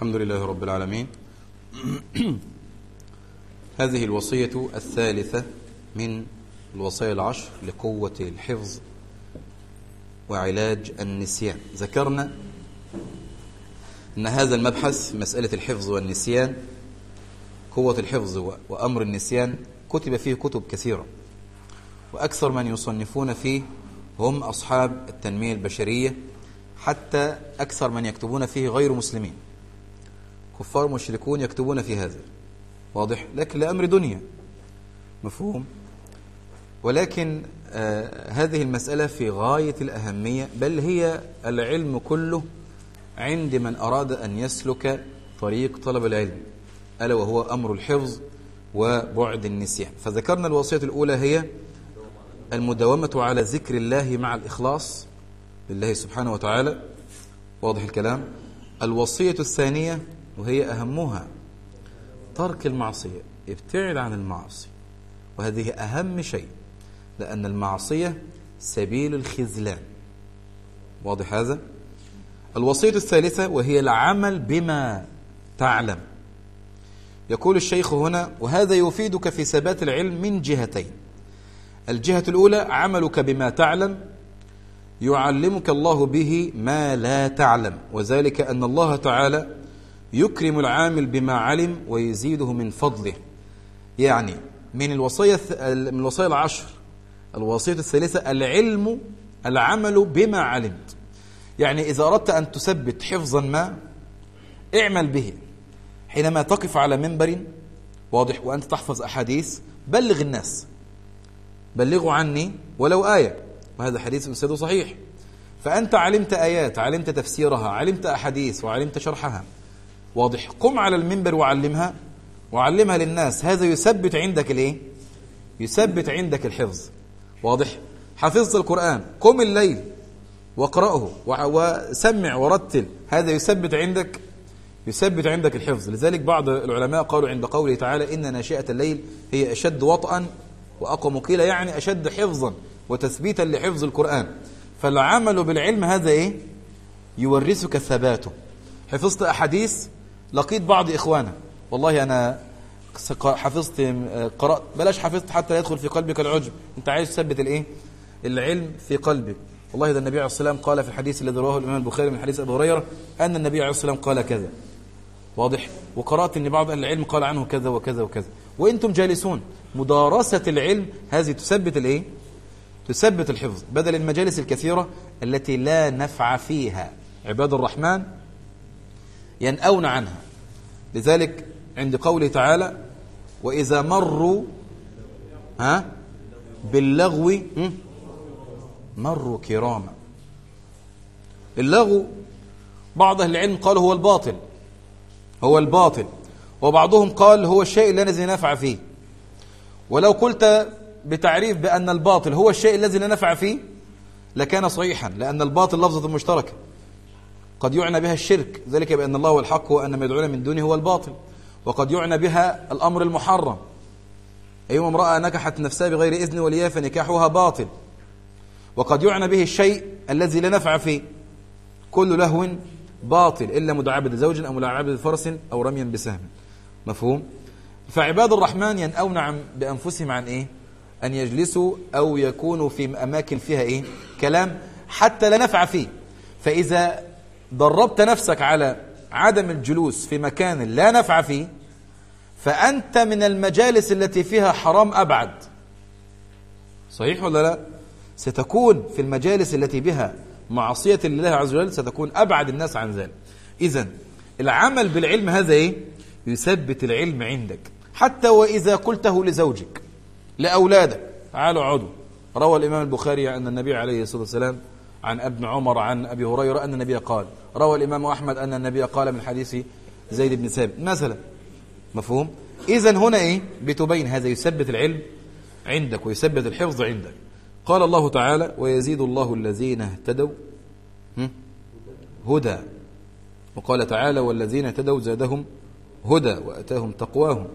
الحمد لله رب العالمين. هذه الوصية الثالثة من الوصايا العشر لقوة الحفظ وعلاج النسيان. ذكرنا أن هذا المبحث مسألة الحفظ والنسيان، قوة الحفظ وأمر النسيان، كتب فيه كتب كثيرة، وأكثر من يصنفون فيه هم أصحاب التنمية البشرية، حتى أكثر من يكتبون فيه غير مسلمين، كفار مشركون يكتبون في هذا، واضح، لكن لأمر دنيا، مفهوم. ولكن هذه المسألة في غاية الأهمية، بل هي العلم كله عند من أراد أن يسلك طريق طلب العلم، ألا وهو أمر الحفظ وبعد النسيان. فذكرنا الوصية الأولى هي المداومة على ذكر الله مع الإخلاص لله سبحانه وتعالى، واضح الكلام. الوصية الثانية وهي أهمها ترك المعصية، ابتعد عن المعصية، وهذه أهم شيء، لأن المعصية سبيل الخذلان، واضح هذا. الوصية الثالثة وهي العمل بما تعلم. يقول الشيخ هنا: وهذا يفيدك في ثبات العلم من جهتين. الجهة الأولى عملك بما تعلم، يعلمك الله به ما لا تعلم، وذلك أن الله تعالى يكرم العامل بما علم ويزيده من فضله. يعني من الوصايا العشر الوصية الثالثة العمل بما علمت. يعني إذا أردت أن تثبت حفظا ما، اعمل به. حينما تقف على منبر، واضح، وأنت تحفظ أحاديث، بلغ الناس، بلغوا عني ولو آية، وهذا حديث مسند صحيح. فأنت علمت آيات، علمت تفسيرها، علمت أحاديث، وعلمت شرحها، واضح، قم على المنبر وعلمها للناس. هذا يثبت عندك الايه؟ يثبت عندك الحفظ، واضح. حفظت القرآن، قم الليل واقرأه وسمع ورتل، هذا يثبت عندك الحفظ. لذلك بعض العلماء قالوا عند قوله تعالى: إن ناشئة الليل هي أشد وطئا وأقوم قيلا، يعني أشد حفظا وتثبيتا لحفظ القرآن. فالعمل بالعلم هذا ايه؟ يورثك ثباته. حفظت أحاديث، لقيت بعض إخوانا، والله أنا حفظت، قرأت، بلاش حفظت حتى لا يدخل في قلبك العجب، أنت عايز تثبت الايه؟ العلم في قلبك. والله ده النبي عليه الصلاة والسلام قال في الحديث الذي رواه الإمام البخاري من حديث أبي هريرة أن النبي عليه الصلاة والسلام قال كذا، واضح. وقرأت أن بعض أهل العلم قال عنه كذا وكذا وكذا، وأنتم جالسون. مدارسة العلم هذه تثبت الايه؟ تثبت الحفظ، بدل المجالس الكثيرة التي لا نفع فيها. عباد الرحمن ينأون عنها. لذلك عند قوله تعالى: وإذا مروا باللغو مروا كراما. اللغو بعض أهل العلم قالوا هو الباطل، وبعضهم قال هو الشيء الذي نفع فيه. ولو قلت بتعريف بأن الباطل هو الشيء الذي لا نفع فيه لكان صحيحا، لأن الباطل لفظة مشتركة قد يعنى بها الشرك، ذلك بأن الله هو الحق وأن ما يدعون من دونه هو الباطل، وقد يعنى بها الأمر المحرم، أيما امرأة نكحت نفسها بغير إذن وليها فنكاحها باطل، وقد يعنى به الشيء الذي لا نفع فيه. كل لهو باطل إلا مداعبة زوج أو ملاعبة فرس أو رميا بسهم، مفهوم. فعباد الرحمن ينأون بأنفسهم عن إيه؟ أن يجلسوا أو يكونوا في أماكن فيها إيه؟ كلام حتى لا نفع فيه. فإذا دربت نفسك على عدم الجلوس في مكان لا نفع فيه، فأنت من المجالس التي فيها حرام أبعد. صحيح ولا لا؟ ستكون في المجالس التي بها معصية لله عز وجل، ستكون أبعد الناس عن ذلك. إذن العمل بالعلم هذا إيه؟ يثبت العلم عندك، حتى وإذا قلته لزوجك، لأولادك، تعالوا عدوا. روى الإمام البخاري أن النبي عليه الصلاة والسلام عن ابن عمر عن أبي هريرة أن النبي قال. روى الإمام أحمد أن النبي قال من حديث زيد بن ثابت مثلا، مفهوم. إذن هنا إيه؟ بتبين هذا يثبت العلم عندك ويثبت الحفظ عندك. قال الله تعالى: ويزيد الله الذين اهتدوا هدى. وقال تعالى: والذين اهتدوا زادهم هدى وأتاهم تقواهم.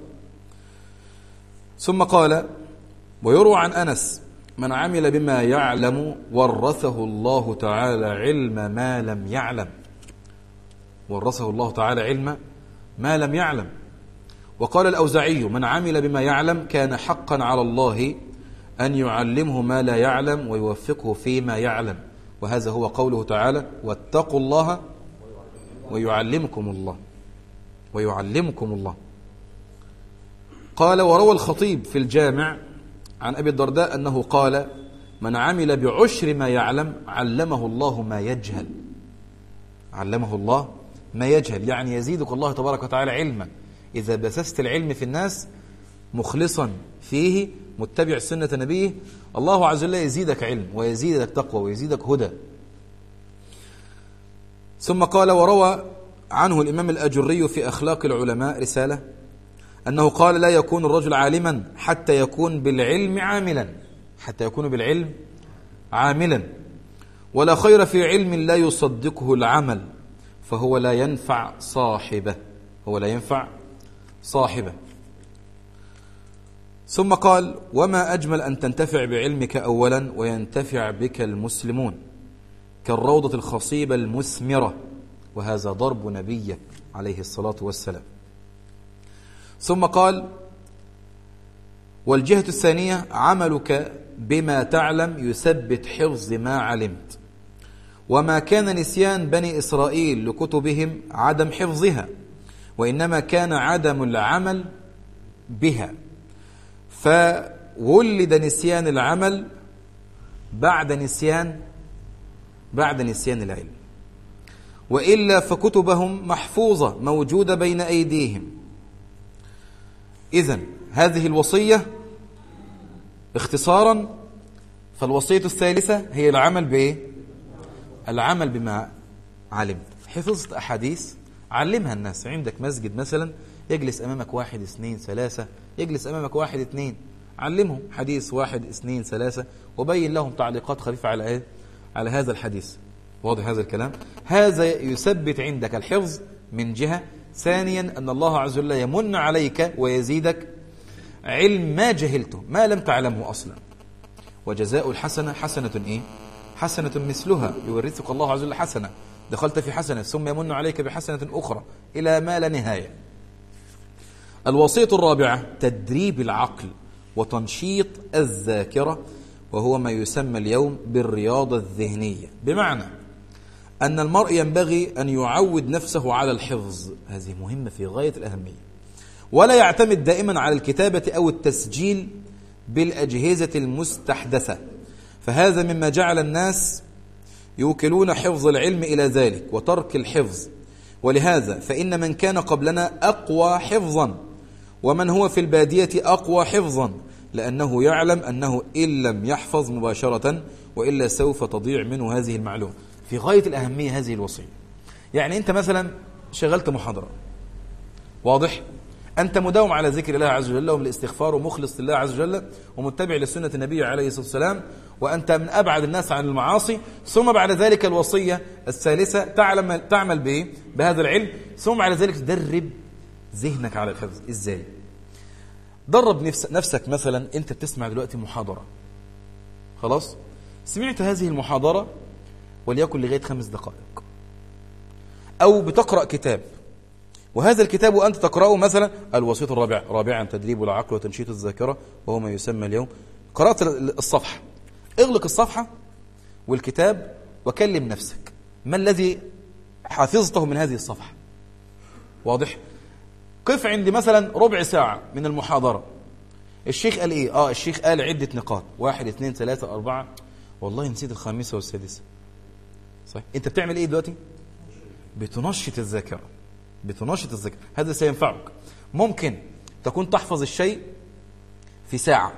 ثم قال: ويروى عن أنس: من عمل بما يعلم ورثه الله تعالى علم ما لم يعلم. ورثه الله تعالى علم ما لم يعلم. وقال الأوزاعي: من عمل بما يعلم كان حقا على الله أن يعلمه ما لا يعلم ويوفقه فيما يعلم. وهذا هو قوله تعالى: واتقوا الله ويعلمكم الله. ويعلمكم الله. قال: وروى الخطيب في الجامع عن أبي الدرداء أنه قال: من عمل بعشر ما يعلم علمه الله ما يجهل. علمه الله ما يجهل، يعني يزيدك الله تبارك وتعالى علما. إذا بثثت العلم في الناس مخلصا فيه متبع سنة نبيه، الله عز وجل يزيدك علم ويزيدك تقوى ويزيدك هدى. ثم قال: وروى عنه الإمام الأجري في أخلاق العلماء رسالة أنه قال: لا يكون الرجل عالما حتى يكون بالعلم عاملا. حتى يكون بالعلم عاملا. ولا خير في علم لا يصدقه العمل فهو لا ينفع صاحبه. هو لا ينفع صاحبه. ثم قال: وما أجمل أن تنتفع بعلمك أولا وينتفع بك المسلمون كالروضة الخصيبة المثمرة. وهذا ضرب نبيك عليه الصلاة والسلام. ثم قال: والجهة الثانية عملك بما تعلم يثبت حفظ ما علمت. وما كان نسيان بني إسرائيل لكتبهم عدم حفظها، وإنما كان عدم العمل بها، فولد نسيان العمل بعد نسيان العلم. وإلا فكتبهم محفوظة موجودة بين أيديهم. إذن هذه الوصية اختصارا، فالوصية الثالثة هي العمل بإيه؟ العمل بما علمت. حفظت أحاديث علمها الناس. عندك مسجد مثلا يجلس أمامك 1 2 3، يجلس أمامك 1 2، علمهم حديث 1 2 3 وبين لهم تعليقات خفيفة على إيه؟ على هذا الحديث. واضح هذا الكلام؟ هذا يثبت عندك الحفظ من جهة. ثانيا أن الله عز وجل يمن عليك ويزيدك علم ما جهلته، ما لم تعلمه أصلا. وجزاء الحسنة حسنة إيه؟ حسنة مثلها. يورثك الله عز وجل حسنة، دخلت في حسنة ثم يمن عليك بحسنة أخرى إلى ما لا نهاية. الوصية الرابعة تدريب العقل وتنشيط الذاكرة، وهو ما يسمى اليوم بالرياضة الذهنية. بمعنى أن المرء ينبغي أن يعود نفسه على الحفظ. هذه مهمة في غاية الأهمية. ولا يعتمد دائما على الكتابة أو التسجيل بالأجهزة المستحدثة، فهذا مما جعل الناس يوكلون حفظ العلم إلى ذلك وترك الحفظ. ولهذا فإن من كان قبلنا أقوى حفظا، ومن هو في البادية أقوى حفظا، لأنه يعلم أنه إن لم يحفظ مباشرة وإلا سوف تضيع منه هذه المعلومة. في غاية الأهمية هذه الوصية. يعني أنت مثلا شغلت محاضرة، واضح؟ أنت مداوم على ذكر الله عز وجل والاستغفار ومخلص لله عز وجل ومتبع لسنة النبي عليه الصلاة والسلام، وأنت من أبعد الناس عن المعاصي. ثم بعد ذلك الوصية الثالثة تعمل بإيه؟ بهذا العلم. ثم بعد ذلك تدرب ذهنك على الحفظ. إزاي؟ درب نفسك. مثلا أنت بتسمع دلوقتي محاضرة، خلاص؟ سمعت هذه المحاضرة وليكن لغاية 5 دقائق، أو بتقرأ كتاب، وهذا الكتاب وأنت تقرأه مثلا الوصية الرابعة: رابعا تدريب العقل وتنشيط الذاكرة، وهو ما يسمى اليوم. قرأت الصفحة، اغلق الصفحة والكتاب وكلم نفسك: ما الذي حفظته من هذه الصفحة؟ واضح؟ قف عند مثلا ربع ساعة من المحاضرة. الشيخ قال إيه؟ الشيخ قال عدة نقاط، 1 2 3 4، والله نسيت الخامسة والسادسة. صحيح؟ أنت بتعمل إيه دلوقتي؟ بتنشط الذاكرة. بتنشط الذاكرة. هذا سينفعك. ممكن تكون تحفظ الشيء في ساعة،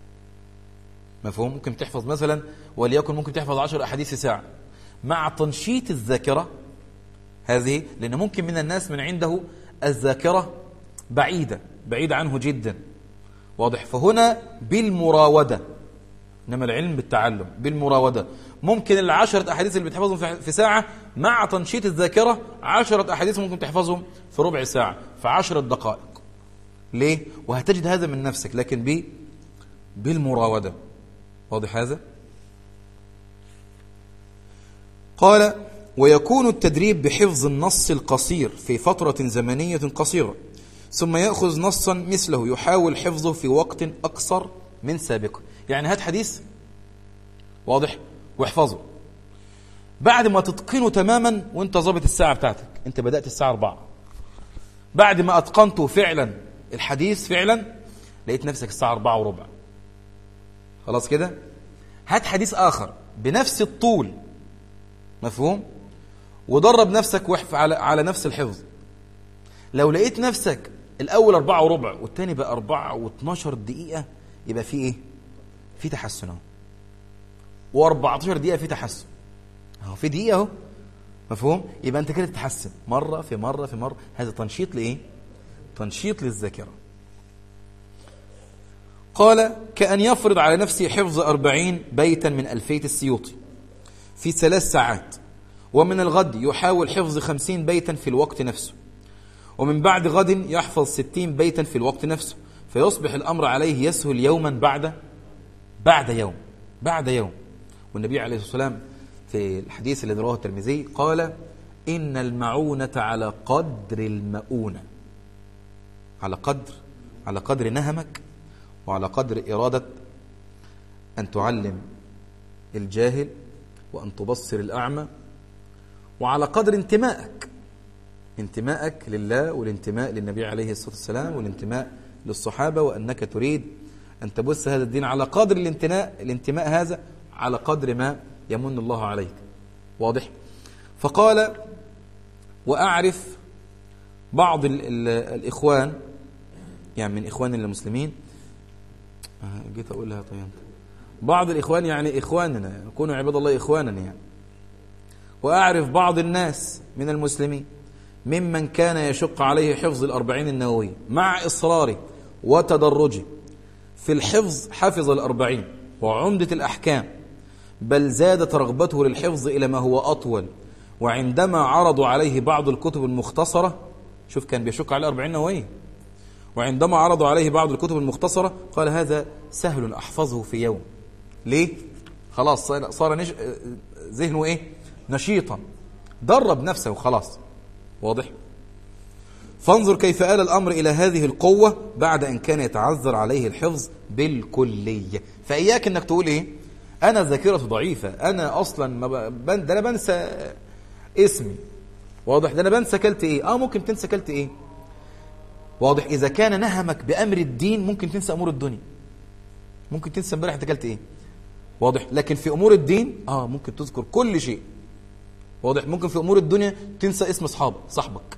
مفهوم؟ ممكن تحفظ مثلا وليكن ممكن تحفظ 10 أحاديث في ساعة. مع تنشيط الذاكرة هذه، لأن ممكن من الناس من عنده الذاكرة بعيدة عنه جدا، واضح؟ فهنا بالمراودة، إنما العلم بالتعلم. بالمراودة ممكن 10 أحاديث اللي بتحفظهم في ساعة مع تنشيط الذاكرة 10 أحاديث ممكن تحفظهم في ربع ساعة، في 10 دقائق. ليه؟ وهتجد هذا من نفسك، لكن بالمراودة. واضح هذا؟ قال: ويكون التدريب بحفظ النص القصير في فترة زمنية قصيرة، ثم يأخذ نصا مثله يحاول حفظه في وقت أقصر من سابقه. يعني هات حديث واضح واحفظه، بعد ما تتقنه تماما وانت ظابط الساعة بتاعتك، انت بدأت الساعة 4، بعد ما أتقنته فعلا الحديث فعلا لقيت نفسك الساعة 4:15، خلاص كده. هات حديث آخر بنفس الطول، مفهوم، ودرب نفسك واحف على نفس الحفظ. لو لقيت نفسك الأول 4:15 والتاني بقى 4:12 دقيقة، يبقى في إيه؟ في تحسن اهو. و14 دقيقة في تحسن اهو، في دقيقة اهو، مفهوم. يبقى أنت كده تتحسن مرة في مرة في مرة. هذا تنشيط لإيه؟ تنشيط للذاكرة. قال: كأن يفرض على نفسه حفظ 40 بيتا من ألفية السيوطي في 3 ساعات، ومن الغد يحاول حفظ 50 بيتا في الوقت نفسه، ومن بعد غد يحفظ 60 بيتا في الوقت نفسه، فيصبح الأمر عليه يسهل يوما بعد يوم. والنبي عليه الصلاة والسلام في الحديث الذي رواه الترمذي قال: إن المعونة على قدر المؤونة، على قدر نهمك، وعلى قدر إرادة أن تعلم الجاهل وأن تبصر الأعمى، وعلى قدر انتمائك لله، والانتماء للنبي عليه الصلاة والسلام، والانتماء للصحابة، وأنك تريد أن تبث هذا الدين على قدر الانتماء هذا، على قدر ما يمن الله عليك. واضح؟ فقال: وأعرف بعض الإخوان، يعني من إخوان المسلمين، جيت أقولها طيب، بعض الإخوان يعني إخواننا، يكونوا عباد الله إخواننا يعني. وأعرف بعض الناس من المسلمين ممن كان يشق عليه حفظ 40 النووية مع إصراره وتدرجه في الحفظ، حفظ 40 وعمدة الأحكام، بل زادت رغبته للحفظ إلى ما هو أطول. وعندما عرضوا عليه بعض الكتب المختصرة، شوف كان بيشق عليه 40 نووية، وعندما عرضوا عليه بعض الكتب المختصرة قال: هذا سهل أحفظه في يوم. ليه؟ خلاص صار ذهنه إيه؟ نشيطا، درب نفسه وخلاص. واضح؟ فانظر كيف آل الأمر إلى هذه القوة بعد أن كان يتعذر عليه الحفظ بالكلية. فإياك أنك تقول إيه؟ أنا ذاكرتي ضعيفة، أنا أصلا ده أنا بنسى اسمي. واضح؟ ده أنا بنسى كلت إيه. ممكن تنسى كلت إيه. واضح؟ إذا كان نهمك بأمر الدين ممكن تنسى أمور الدنيا، ممكن تنسى امبارح أنت كلت إيه. واضح؟ لكن في أمور الدين ممكن تذكر كل شيء. واضح؟ ممكن في أمور الدنيا تنسى اسم صاحبك.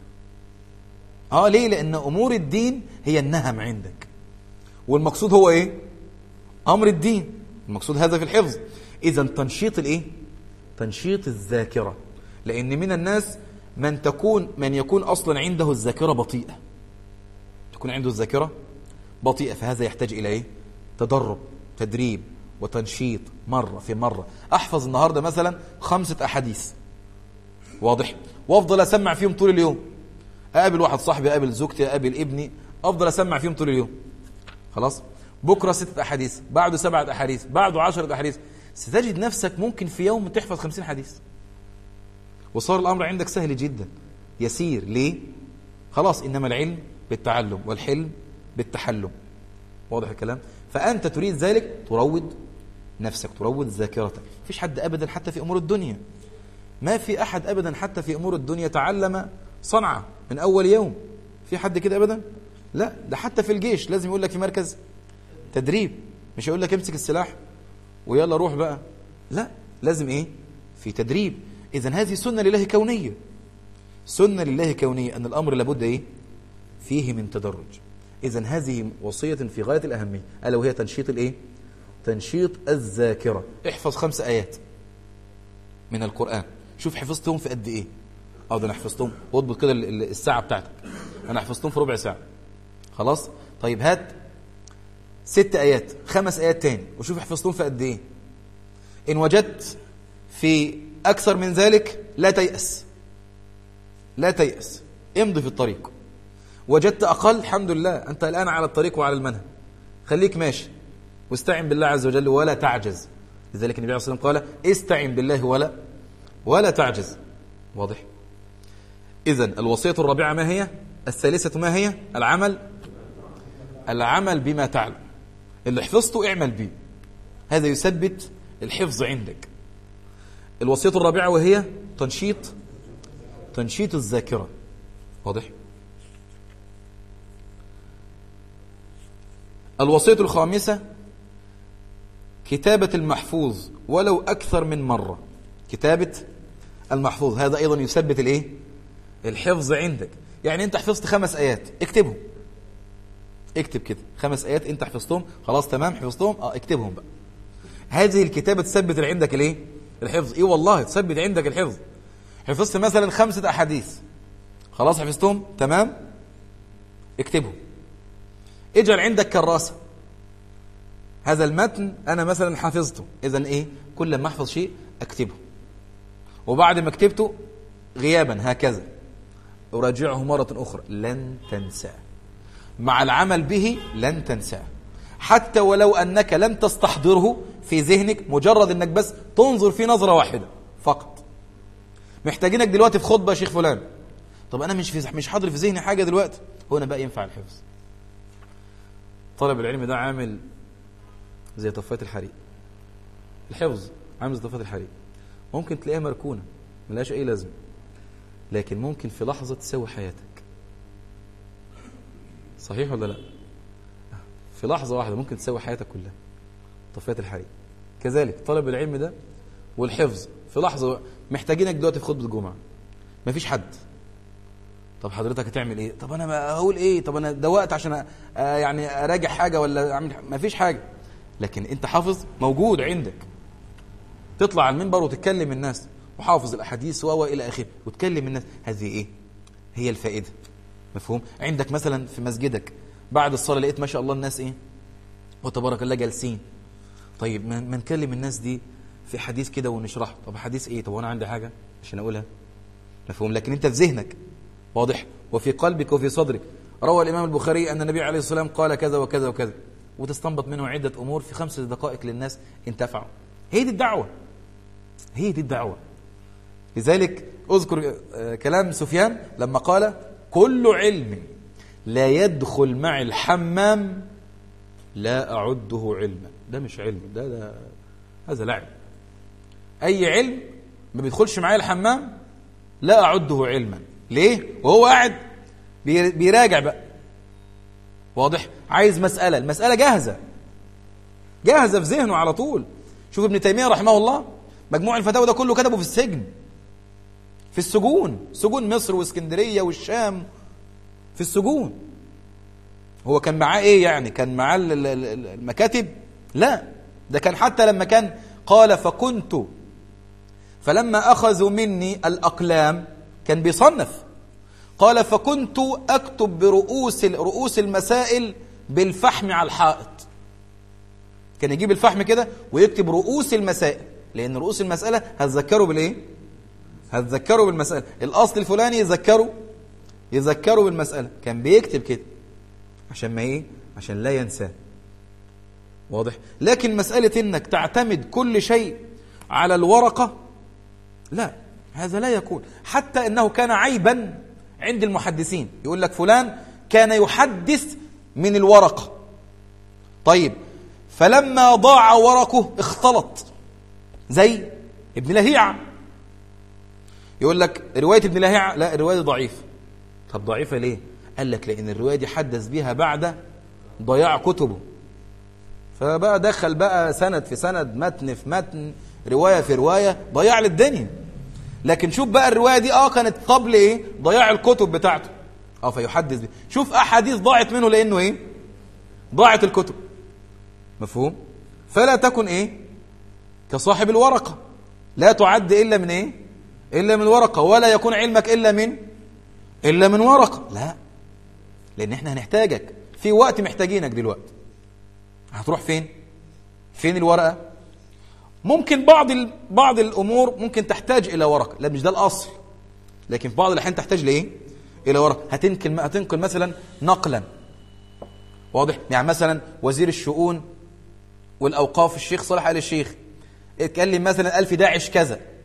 ليه؟ لأن أمور الدين هي النهم عندك، والمقصود هو إيه؟ أمر الدين، المقصود هذا في الحفظ. إذا تنشيط الإيه؟ تنشيط الذاكرة. لأن من الناس من يكون أصلا عنده الذاكرة بطيئة، تكون عنده الذاكرة بطيئة، فهذا يحتاج إلى إيه؟ تدريب وتنشيط مرة في مرة. أحفظ النهاردة مثلا 5 أحاديث، واضح، وأفضل أسمع فيهم طول اليوم. أقابل واحد صاحبي، أقابل زوجتي، أقابل ابني، أفضل أسمع فيهم طول اليوم. خلاص؟ بكرة 6 أحاديث، بعده 7 أحاديث، بعده 10 أحاديث. ستجد نفسك ممكن في يوم تحفظ 50 حديث، وصار الأمر عندك سهل جدا يسير. ليه؟ خلاص، إنما العلم بالتعلم والحلم بالتحلم. واضح الكلام؟ فأنت تريد ذلك، تروض نفسك، تروض ذاكرتك. مفيش حد أبدا حتى في أمور الدنيا، ما في أحد أبدا حتى في أمور الدنيا تعلم صنعة من أول يوم. في حد كده أبدا؟ لا، ده حتى في الجيش لازم يقول لك في مركز تدريب، مش يقول لك امسك السلاح ويلا روح بقى، لا، لازم إيه؟ في تدريب. إذن هذه سنة لله كونية، سنة لله كونية، أن الأمر لابد إيه؟ فيه من تدرج. إذن هذه وصية في غاية الأهمية، ألا وهي تنشيط الإيه؟ تنشيط الذاكرة. احفظ 5 آيات من القرآن، شوف حفظتهم في قد إيه. ده أنا حفظتهم، واضبط كده الساعة بتاعتك، أنا حفظتهم في ربع ساعة. خلاص؟ طيب هات 6 آيات، 5 آيات تاني، وشوف حفظتهم في قد إيه. إن وجدت في أكثر من ذلك لا تيأس، امضي في الطريق. وجدت أقل، الحمد لله، أنت الآن على الطريق وعلى المنهج، خليك ماشي، واستعن بالله عز وجل ولا تعجز. لذلك النبي عليه الصلاة والسلام قال: استعن بالله ولا تعجز. واضح؟ إذن الوصية الرابعة ما هي؟ الثالثة ما هي؟ العمل بما تعلم. اللي حفظته اعمل به، هذا يثبت الحفظ عندك. الوصية الرابعة وهي تنشيط الذاكرة. واضح؟ الوصية الخامسة كتابة المحفوظ ولو أكثر من مرة. كتابة المحفوظ هذا أيضا يثبت الإيه؟ الحفظ عندك. يعني أنت حفظت 5 آيات اكتبهم، اكتب كده 5 آيات أنت حفظتهم، خلاص تمام حفظتهم، اكتبهم بقى. هذه الكتابة تثبت عندك الإيه؟ الحفظ. إيه والله تثبت عندك الحفظ. حفظت مثلا 5 أحاديث، خلاص حفظتهم تمام، اكتبهم. اجعل عندك كراسة، هذا المتن أنا مثلا حفظته، إذن إيه؟ كل ما أحفظ شيء أكتبه، وبعد ما كتبته غيابا هكذا أراجعه مرة أخرى، لن تنسى. مع العمل به لن تنسى، حتى ولو أنك لم تستحضره في ذهنك، مجرد أنك بس تنظر في نظرة واحدة فقط. محتاجينك دلوقتي في خطبة يا شيخ فلان، طب أنا مش حاضر في ذهني حاجة دلوقتي، هنا بقى ينفع الحفظ. طلب العلم ده عامل زي طفاية الحريق. الحفظ عامل زي طفاية الحريق، ممكن تلاقيها مركونة ملهاش أي لازمة، لكن ممكن في لحظة تسوي حياتك. صحيح ولا لا؟ في لحظة واحدة ممكن تسوي حياتك كلها. طفاية الحريق كذلك طلب العلم ده والحفظ في لحظة. محتاجينك دلوقتي في خطبة الجمعة، مفيش حد، طب حضرتك هتعمل ايه؟ طب انا هقول ايه؟ طب انا ده وقت عشان يعني اراجع حاجة ولا اعمل، مفيش حاجة، لكن انت حافظ موجود عندك، تطلع على المنبر وتتكلم الناس وحافظ الاحاديث والى اخره وتكلم الناس. هذه ايه؟ هي الفائدة. مفهوم؟ عندك مثلا في مسجدك بعد الصلاة لقيت ما شاء الله الناس ايه وتبارك الله جالسين، طيب ما نكلم الناس دي في حديث كده ونشرحه. طب حديث ايه؟ طب وانا عندي حاجة عشان اقولها؟ مفهوم؟ لكن انت في ذهنك واضح، وفي قلبك وفي صدرك. روى الإمام البخاري أن النبي عليه الصلاة والسلام قال كذا وكذا وكذا، وتستنبط منه عدة أمور في 5 دقائق للناس انتفعوا. هي دي الدعوة، هي دي الدعوة. لذلك أذكر كلام سفيان لما قال كل علم لا يدخل مع الحمام لا أعده علما. ده مش علم، ده هذا لعب. أي علم ما بيدخلش معايا الحمام لا أعده علما. ليه؟ وهو قاعد بيراجع بقى. واضح؟ عايز المسألة جاهزة في ذهنه على طول. شوف ابن تيمية رحمه الله مجموع الفتاوى ده كله كتبه في السجن، في السجون، سجون مصر واسكندرية والشام، في السجون. هو كان معاه ايه يعني؟ كان معاه المكاتب؟ لا، ده كان حتى لما كان قال فلما أخذوا مني الأقلام كان بيصنف، قال فكنت أكتب برؤوس المسائل بالفحم على الحائط. كان يجيب الفحم كده ويكتب رؤوس المسائل، لأن رؤوس المسألة هتذكروا بالإيه؟ هتذكروا بالمسألة، الأصل الفلاني يذكروا بالمسألة. كان بيكتب كده عشان ما إيه؟ عشان لا ينساه. واضح؟ لكن مسألة إنك تعتمد كل شيء على الورقة، لا، هذا لا يكون. حتى إنه كان عيبا عند المحدثين، يقول لك فلان كان يحدث من الورقة. طيب فلما ضاع ورقه اختلط، زي ابن لهيعة، يقول لك رواية ابن لهيعة لا، الرواية ضعيفة. طب ضعيفة ليه؟ قال لك لأن الرواية دي حدث بها بعد ضياع كتبه، فبقى دخل بقى سند في سند، متن في متن، رواية في رواية، ضياع للدنيا. لكن شوف بقى الرواية دي كانت قبل ايه؟ ضياع الكتب بتاعته، فيحدث بيه. شوف أحاديث ضاعت منه لأنه ايه؟ ضاعت الكتب. مفهوم؟ فلا تكن ايه؟ كصاحب الورقة، لا تعد إلا من ايه؟ إلا من ورقة، ولا يكون علمك إلا من ورقة. لا، لأن احنا هنحتاجك في وقت، محتاجينك دلوقتي. هتروح فين الورقة؟ ممكن بعض الأمور ممكن تحتاج إلى ورقة، لا مش ده الأصل، لكن في بعض الأحيان تحتاج لإيه؟ إلى ورقة. هتنقل مثلا نقلا، واضح؟ يعني مثلا وزير الشؤون والأوقاف الشيخ صالح آل الشيخ اتكلم مثلا 1000 داعش كذا،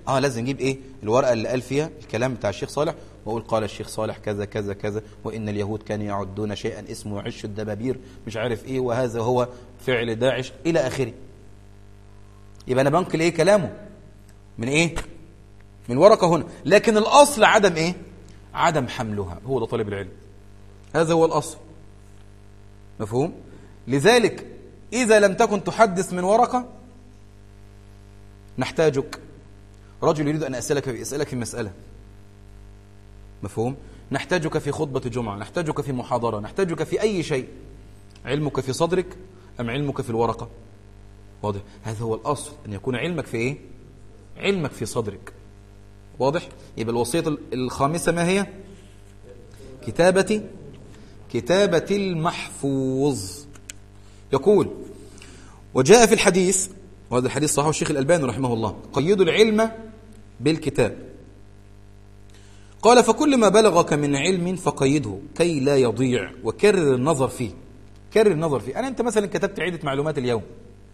لازم نجيب ايه الورقه اللي قال فيها الكلام بتاع الشيخ صالح، واقول قال الشيخ صالح كذا كذا كذا، وان اليهود كانوا يعدون شيئا اسمه عش الدبابير مش عارف ايه، وهذا هو فعل داعش الى اخره. يبقى انا بنقل ايه كلامه من ايه من ورقه هنا، لكن الاصل عدم ايه عدم حملها. هو ده طالب العلم، هذا هو الاصل. مفهوم؟ لذلك اذا لم تكن تحدث من ورقه نحتاجك. رجل يريد ان اسالك في مساله، مفهوم؟ نحتاجك في خطبه جمعه، نحتاجك في محاضره، نحتاجك في اي شيء. علمك في صدرك ام علمك في الورقه؟ واضح؟ هذا هو الاصل، ان يكون علمك في ايه علمك في صدرك. واضح؟ يبقى الوصيه الخامسه ما هي؟ كتابه المحفوظ. يقول وجاء في الحديث، وهذا الحديث صححه الشيخ الألباني رحمه الله، قيدوا العلم بالكتاب. قال فكل ما بلغك من علم فقيده كي لا يضيع، وكرر النظر فيه. كرر النظر فيه. أنت مثلا كتبت عدة معلومات اليوم،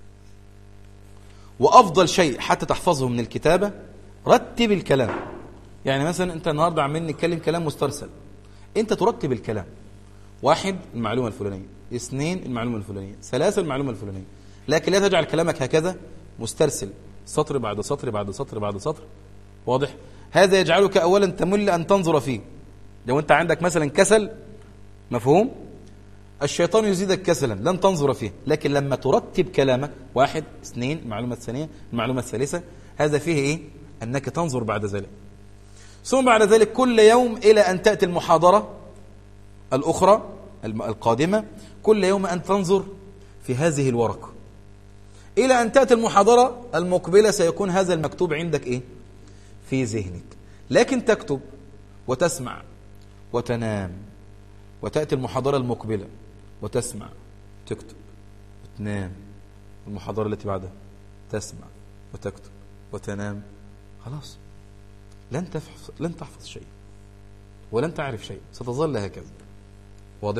وأفضل شيء حتى تحفظه من الكتابة رتب الكلام. يعني مثلا أنت النهاردة عمال نتكلم كلام مسترسل، أنت ترتب الكلام. 1 المعلومة الفلانية، 2 المعلومة الفلانية، 3 المعلومة الفلانية. لكن لا تجعل كلامك هكذا مسترسل، سطر بعد سطر بعد سطر بعد سطر. واضح؟ هذا يجعلك أولا تمل أن تنظر فيه. لو أنت عندك مثلا كسل، مفهوم؟ الشيطان يزيدك كسلا لن تنظر فيه. لكن لما ترتب كلامك 1 2 المعلومة الثانية المعلومة الثالثة، هذا فيه إيه؟ أنك تنظر بعد ذلك. ثم بعد ذلك كل يوم إلى أن تأتي المحاضرة الأخرى القادمة، كل يوم أن تنظر في هذه الورقة إلى أن تأتي المحاضرة المقبلة. سيكون هذا المكتوب عندك إيه؟ في ذهنك. لكن تكتب وتسمع وتنام، وتأتي المحاضرة المقبلة وتسمع، تكتب وتنام، المحاضرة التي بعدها تسمع وتكتب وتنام، خلاص لن تحفظ شيء ولن تعرف شيء، ستظل هكذا. واضح؟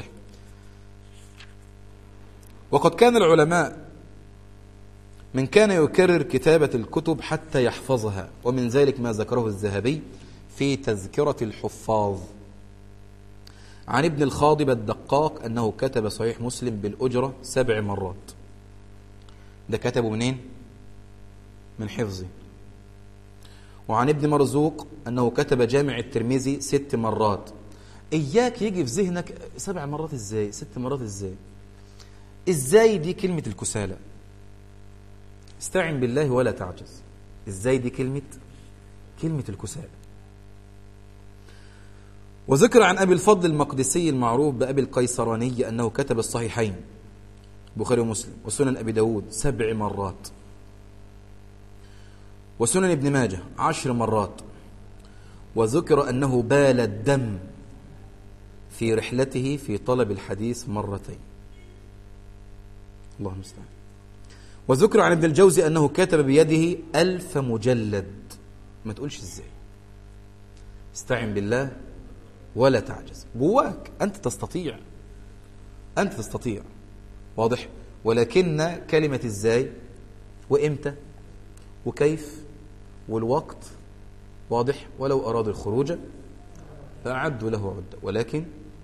وقد كان العلماء من كان يكرر كتابة الكتب حتى يحفظها، ومن ذلك ما ذكره الذهبي في تذكرة الحفاظ عن ابن الخاضب الدقاق أنه كتب صحيح مسلم بالأجرة 7 مرات. ده كتبه منين؟ من حفظه. وعن ابن مرزوق أنه كتب جامع الترمذي 6 مرات. إياك يجي في ذهنك 7 مرات إزاي؟ 6 مرات إزاي دي كلمة الكسالى. استعن بالله ولا تعجز. إزاي دي كلمة الكسالى. وذكر عن أبي الفضل المقدسي المعروف بأبي القيسراني أنه كتب الصحيحين بخاري ومسلم وسنن أبي داود 7 مرات، وسنن ابن ماجه 10 مرات. وذكر أنه بال الدم في رحلته في طلب الحديث 2 مرات. الله المستعان. وذكر عن ابن الجوزي أنه كتب بيده 1000 مجلد. ما تقولش إزاي. استعن بالله ولا تعجز. جواك أنت تستطيع. واضح؟ ولكن كلمة إزاي وإمتى وكيف والوقت، واضح؟ ولو أراد الخروج فأعدوا له عدة، ولكن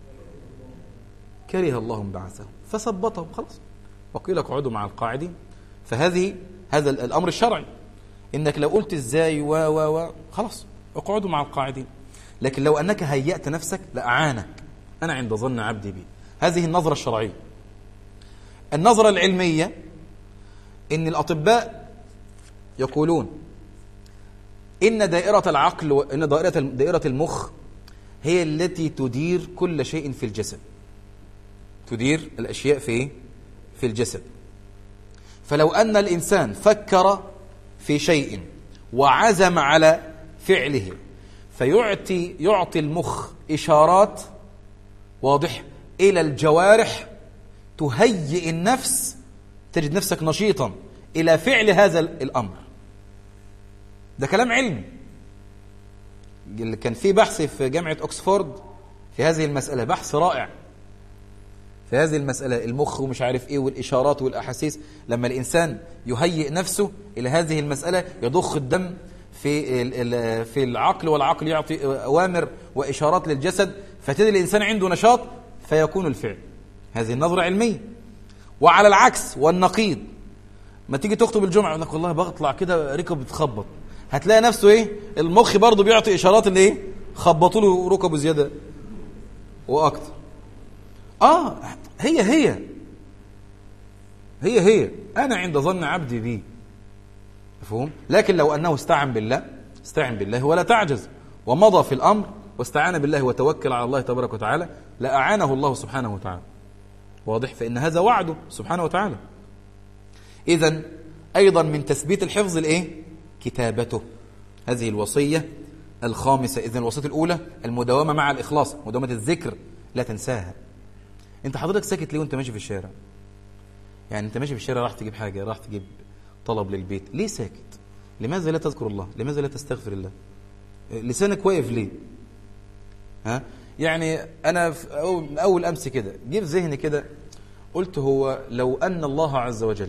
كره الله انبعاثهم فثبطهم، خلاص. وقيل اقعدوا مع القاعدين. هذا الأمر الشرعي، إنك لو قلت إزاي خلاص اقعدوا مع القاعدين. لكن لو أنك هيأت نفسك لأعانك. أنا عند ظن عبدي بي. هذه النظرة الشرعية. النظرة العلمية إن الأطباء يقولون إن دائرة العقل وإن دائرة المخ هي التي تدير كل شيء في الجسد، تدير الأشياء في الجسد. فلو أن الإنسان فكر في شيء وعزم على فعله يعطي المخ إشارات، واضح، إلى الجوارح تهيئ النفس، تجد نفسك نشيطا إلى فعل هذا الأمر. ده كلام علمي. كان في بحث في جامعة أكسفورد في هذه المسألة، بحث رائع في هذه المسألة، المخ ومش عارف إيه والإشارات والأحاسيس. لما الإنسان يهيئ نفسه إلى هذه المسألة يضخ الدم في العقل، والعقل يعطي أوامر وإشارات للجسد فتجد الإنسان عنده نشاط فيكون الفعل. هذه النظرة علمية. وعلى العكس والنقيض، ما تيجي تخطب الجمعة يقول لك والله بطلع كده ركب بتخبط، هتلاقي نفسه ايه؟ المخ برضه بيعطي إشارات اللي ايه؟ خبطوا له ركبه زيادة وأكتر. هي أنا عند ظن عبدي بي، مفهوم؟ لكن لو أنه استعن بالله ولا تعجز، ومضى في الأمر واستعان بالله وتوكل على الله تبارك وتعالى، لأعانه الله سبحانه وتعالى. واضح؟ فإن هذا وعده سبحانه وتعالى. إذن أيضا من تثبيت الحفظ الإيه؟ كتابته. هذه الوصية الخامسة. إذن الوصية الأولى المداومة مع الإخلاص، مداومة الذكر لا تنساها. أنت حضرتك ساكت ليه وأنت ماشي في الشارع؟ يعني أنت ماشي في الشارع راح تجيب حاجة، راح تجيب طلب للبيت، ليه ساكت؟ لماذا لا تذكر الله؟ لماذا لا تستغفر الله؟ لسانك واقف ليه؟ يعني أنا في أول أمس كده جه في ذهني كده، قلت هو لو أن الله عز وجل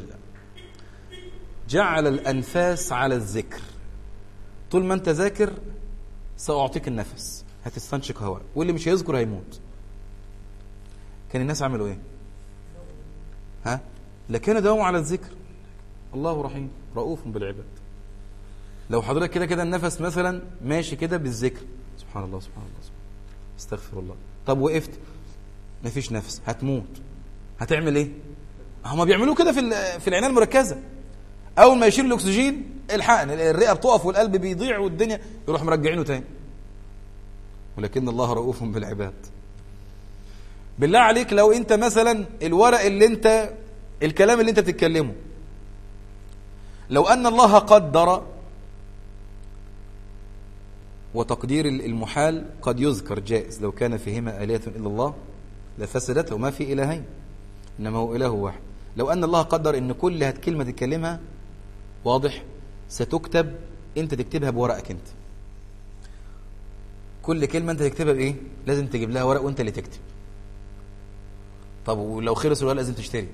جعل الأنفاس على الذكر، طول ما أنت ذاكر سأعطيك النفس، هتستنشق هواء، واللي مش هيذكر هيموت، كان الناس عملوا إيه؟ لكان داوموا على الذكر. الله رحيم رؤوف بالعباد. لو حضرتك كده النفس مثلا ماشي كده بالذكر، سبحان الله سبحان الله استغفر الله، طب وقفت مفيش نفس، هتموت، هتعمل ايه؟ هما بيعملوا كده في العناية المركزة، اول ما يشيل الاكسجين الحقن الرئة بتقف والقلب بيضيع والدنيا، يروح مرجعينه تاني. ولكن الله رؤوف بالعباد. بالله عليك لو انت مثلا الورق الكلام اللي انت بتتكلمه، لو ان الله قدر، وتقدير المحال قد يذكر جائز، لو كان فيهما آلهة إلا الله لفسدته، وما في إلهين إنما هو إله واحد. لو أن الله قدر إن كل كلمة تتكلمها واضح ستكتب، أنت تكتبها بورقك أنت، كل كلمة أنت تكتبها بإيه؟ لازم تجيب لها ورق وأنت اللي تكتب. طب ولو خلص الورق لازم تشتري،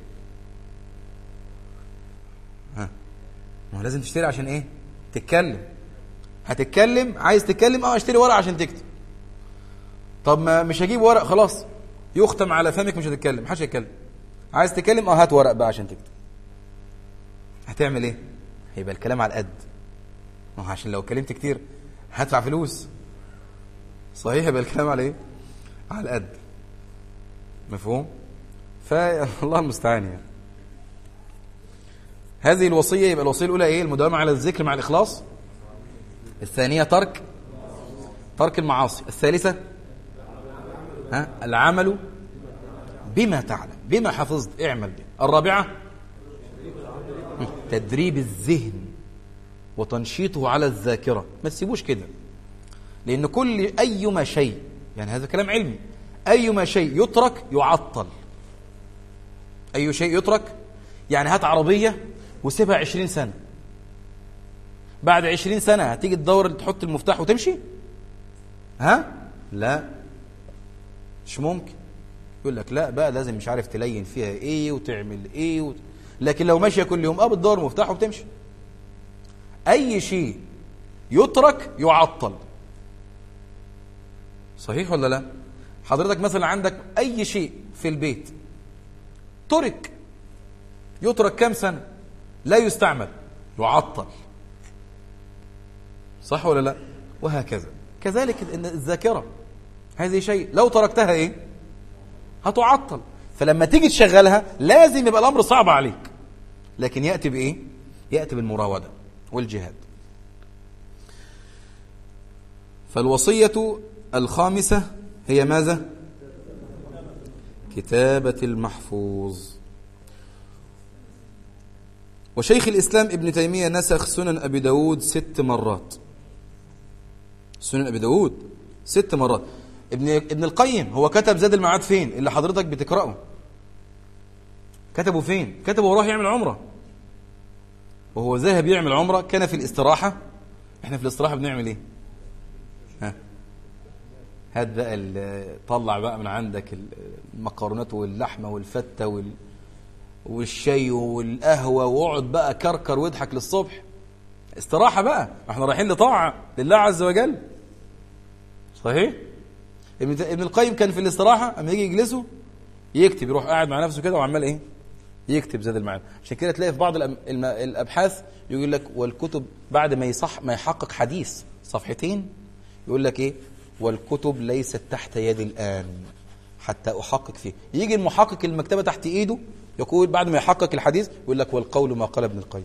ما لازم تشتري عشان إيه؟ تتكلم. هتتكلم، عايز تتكلم، اشتري ورق عشان تكتب. طب ما مش هجيب ورق، خلاص يختم على فمك، مش هتتكلم، محدش هيتكلم. عايز تتكلم، هات ورق بقى عشان تكتب. هتعمل ايه؟ هيبقى الكلام على القد، عشان لو اتكلمت كتير هدفع فلوس، صحيح؟ يبقى الكلام على ايه؟ على القد، مفهوم؟ فالله المستعان. يعني هذه الوصية. يبقى الوصية الأولى ايه؟ المداومة على الذكر مع الإخلاص. الثانية ترك المعاصي. الثالثة العمل بما تعلم، بما حفظت اعمل به. الرابعة تدريب الذهن وتنشيطه على الذاكرة، ما تسيبوش كده، لأن أيما شيء، يعني هذا كلام علمي، أيما شيء يترك يعطل. أي شيء يترك، يعني هات عربية وسيبها 20 سنة، بعد 20 سنة هتيجي تدور تحط المفتاح وتمشي؟ لا، مش ممكن. يقول لك لا بقى لازم مش عارف تلين فيها ايه وتعمل ايه لكن لو ماشية كل يوم بتدور المفتاح وبتمشي. اي شيء يترك يعطل، صحيح ولا لا؟ حضرتك مثلا عندك اي شيء في البيت يترك كام سنة لا يستعمل، يعطل، صح ولا لا؟ وهكذا. كذلك إن الذاكرة هذه شيء لو تركتها ايه؟ هتعطل. فلما تيجي تشغلها لازم يبقى الأمر صعب عليك، لكن يأتي بإيه؟ يأتي بالمراودة والجهاد. فالوصية الخامسة هي ماذا؟ كتابة المحفوظ. وشيخ الإسلام ابن تيمية نسخ سنن أبي داود 6 مرات. سنن أبي داود 6 مرات. ابن القيم هو كتب زاد المعاد فين؟ اللي حضرتك بتقرأه كتبه فين؟ كتبه وراح يعمل عمرة، وهو ذاهب يعمل عمرة. كان في الاستراحة. احنا في الاستراحة بنعمل ايه؟ هات بقى طلع بقى من عندك المكرونات واللحمة والفتة والشاي والقهوة، واقعد بقى كركر واضحك للصبح. استراحة بقى، احنا رايحين لطاعة لله عز وجل. صحيح؟ ابن القيم كان في الاستراحة اما يجي يجلسه يكتب، يروح قاعد مع نفسه كده وعمال ايه؟ يكتب زاد المعاد. عشان كده تلاقي في بعض الابحاث يقول لك والكتب بعد ما يحقق حديث صفحتين يقول لك ايه؟ والكتب ليست تحت يدي الآن حتى أحقق فيه. يجي المحقق المكتبة تحت إيده يقول بعد ما يحقق الحديث يقول لك والقول ما قال ابن القيم.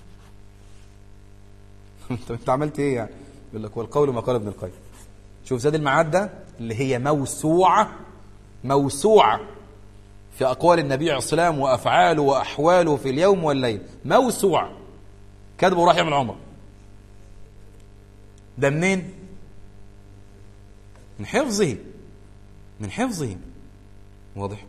انت عملت ايه يعني؟ يقول لك والقول ما قال ابن القيم. شوف زاد المعاد ده اللي هي موسوعة في أقوال النبي عليه الصلاة والسلام وأفعاله وأحواله في اليوم والليل، موسوعة كاتبه راح يعمل عمره. ده منين؟ من حفظه. واضح؟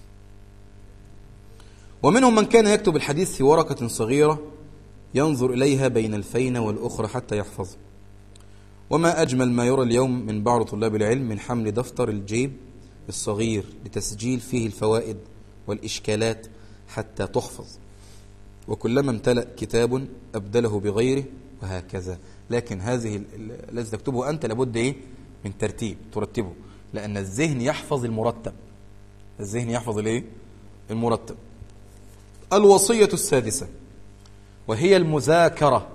ومنهم من كان يكتب الحديث في ورقة صغيرة ينظر إليها بين الفينة والأخرى حتى يحفظ. وما أجمل ما يرى اليوم من بعض طلاب العلم من حمل دفتر الجيب الصغير لتسجيل فيه الفوائد والإشكالات حتى تحفظ، وكلما امتلأ كتاب أبدله بغيره وهكذا. لكن هذه الذي تكتبه أنت لابد إيه؟ من ترتيب، ترتبه، لأن الذهن يحفظ المرتب. الذهن يحفظ الإيه؟ المرتب. الوصية السادسة وهي المذاكرة.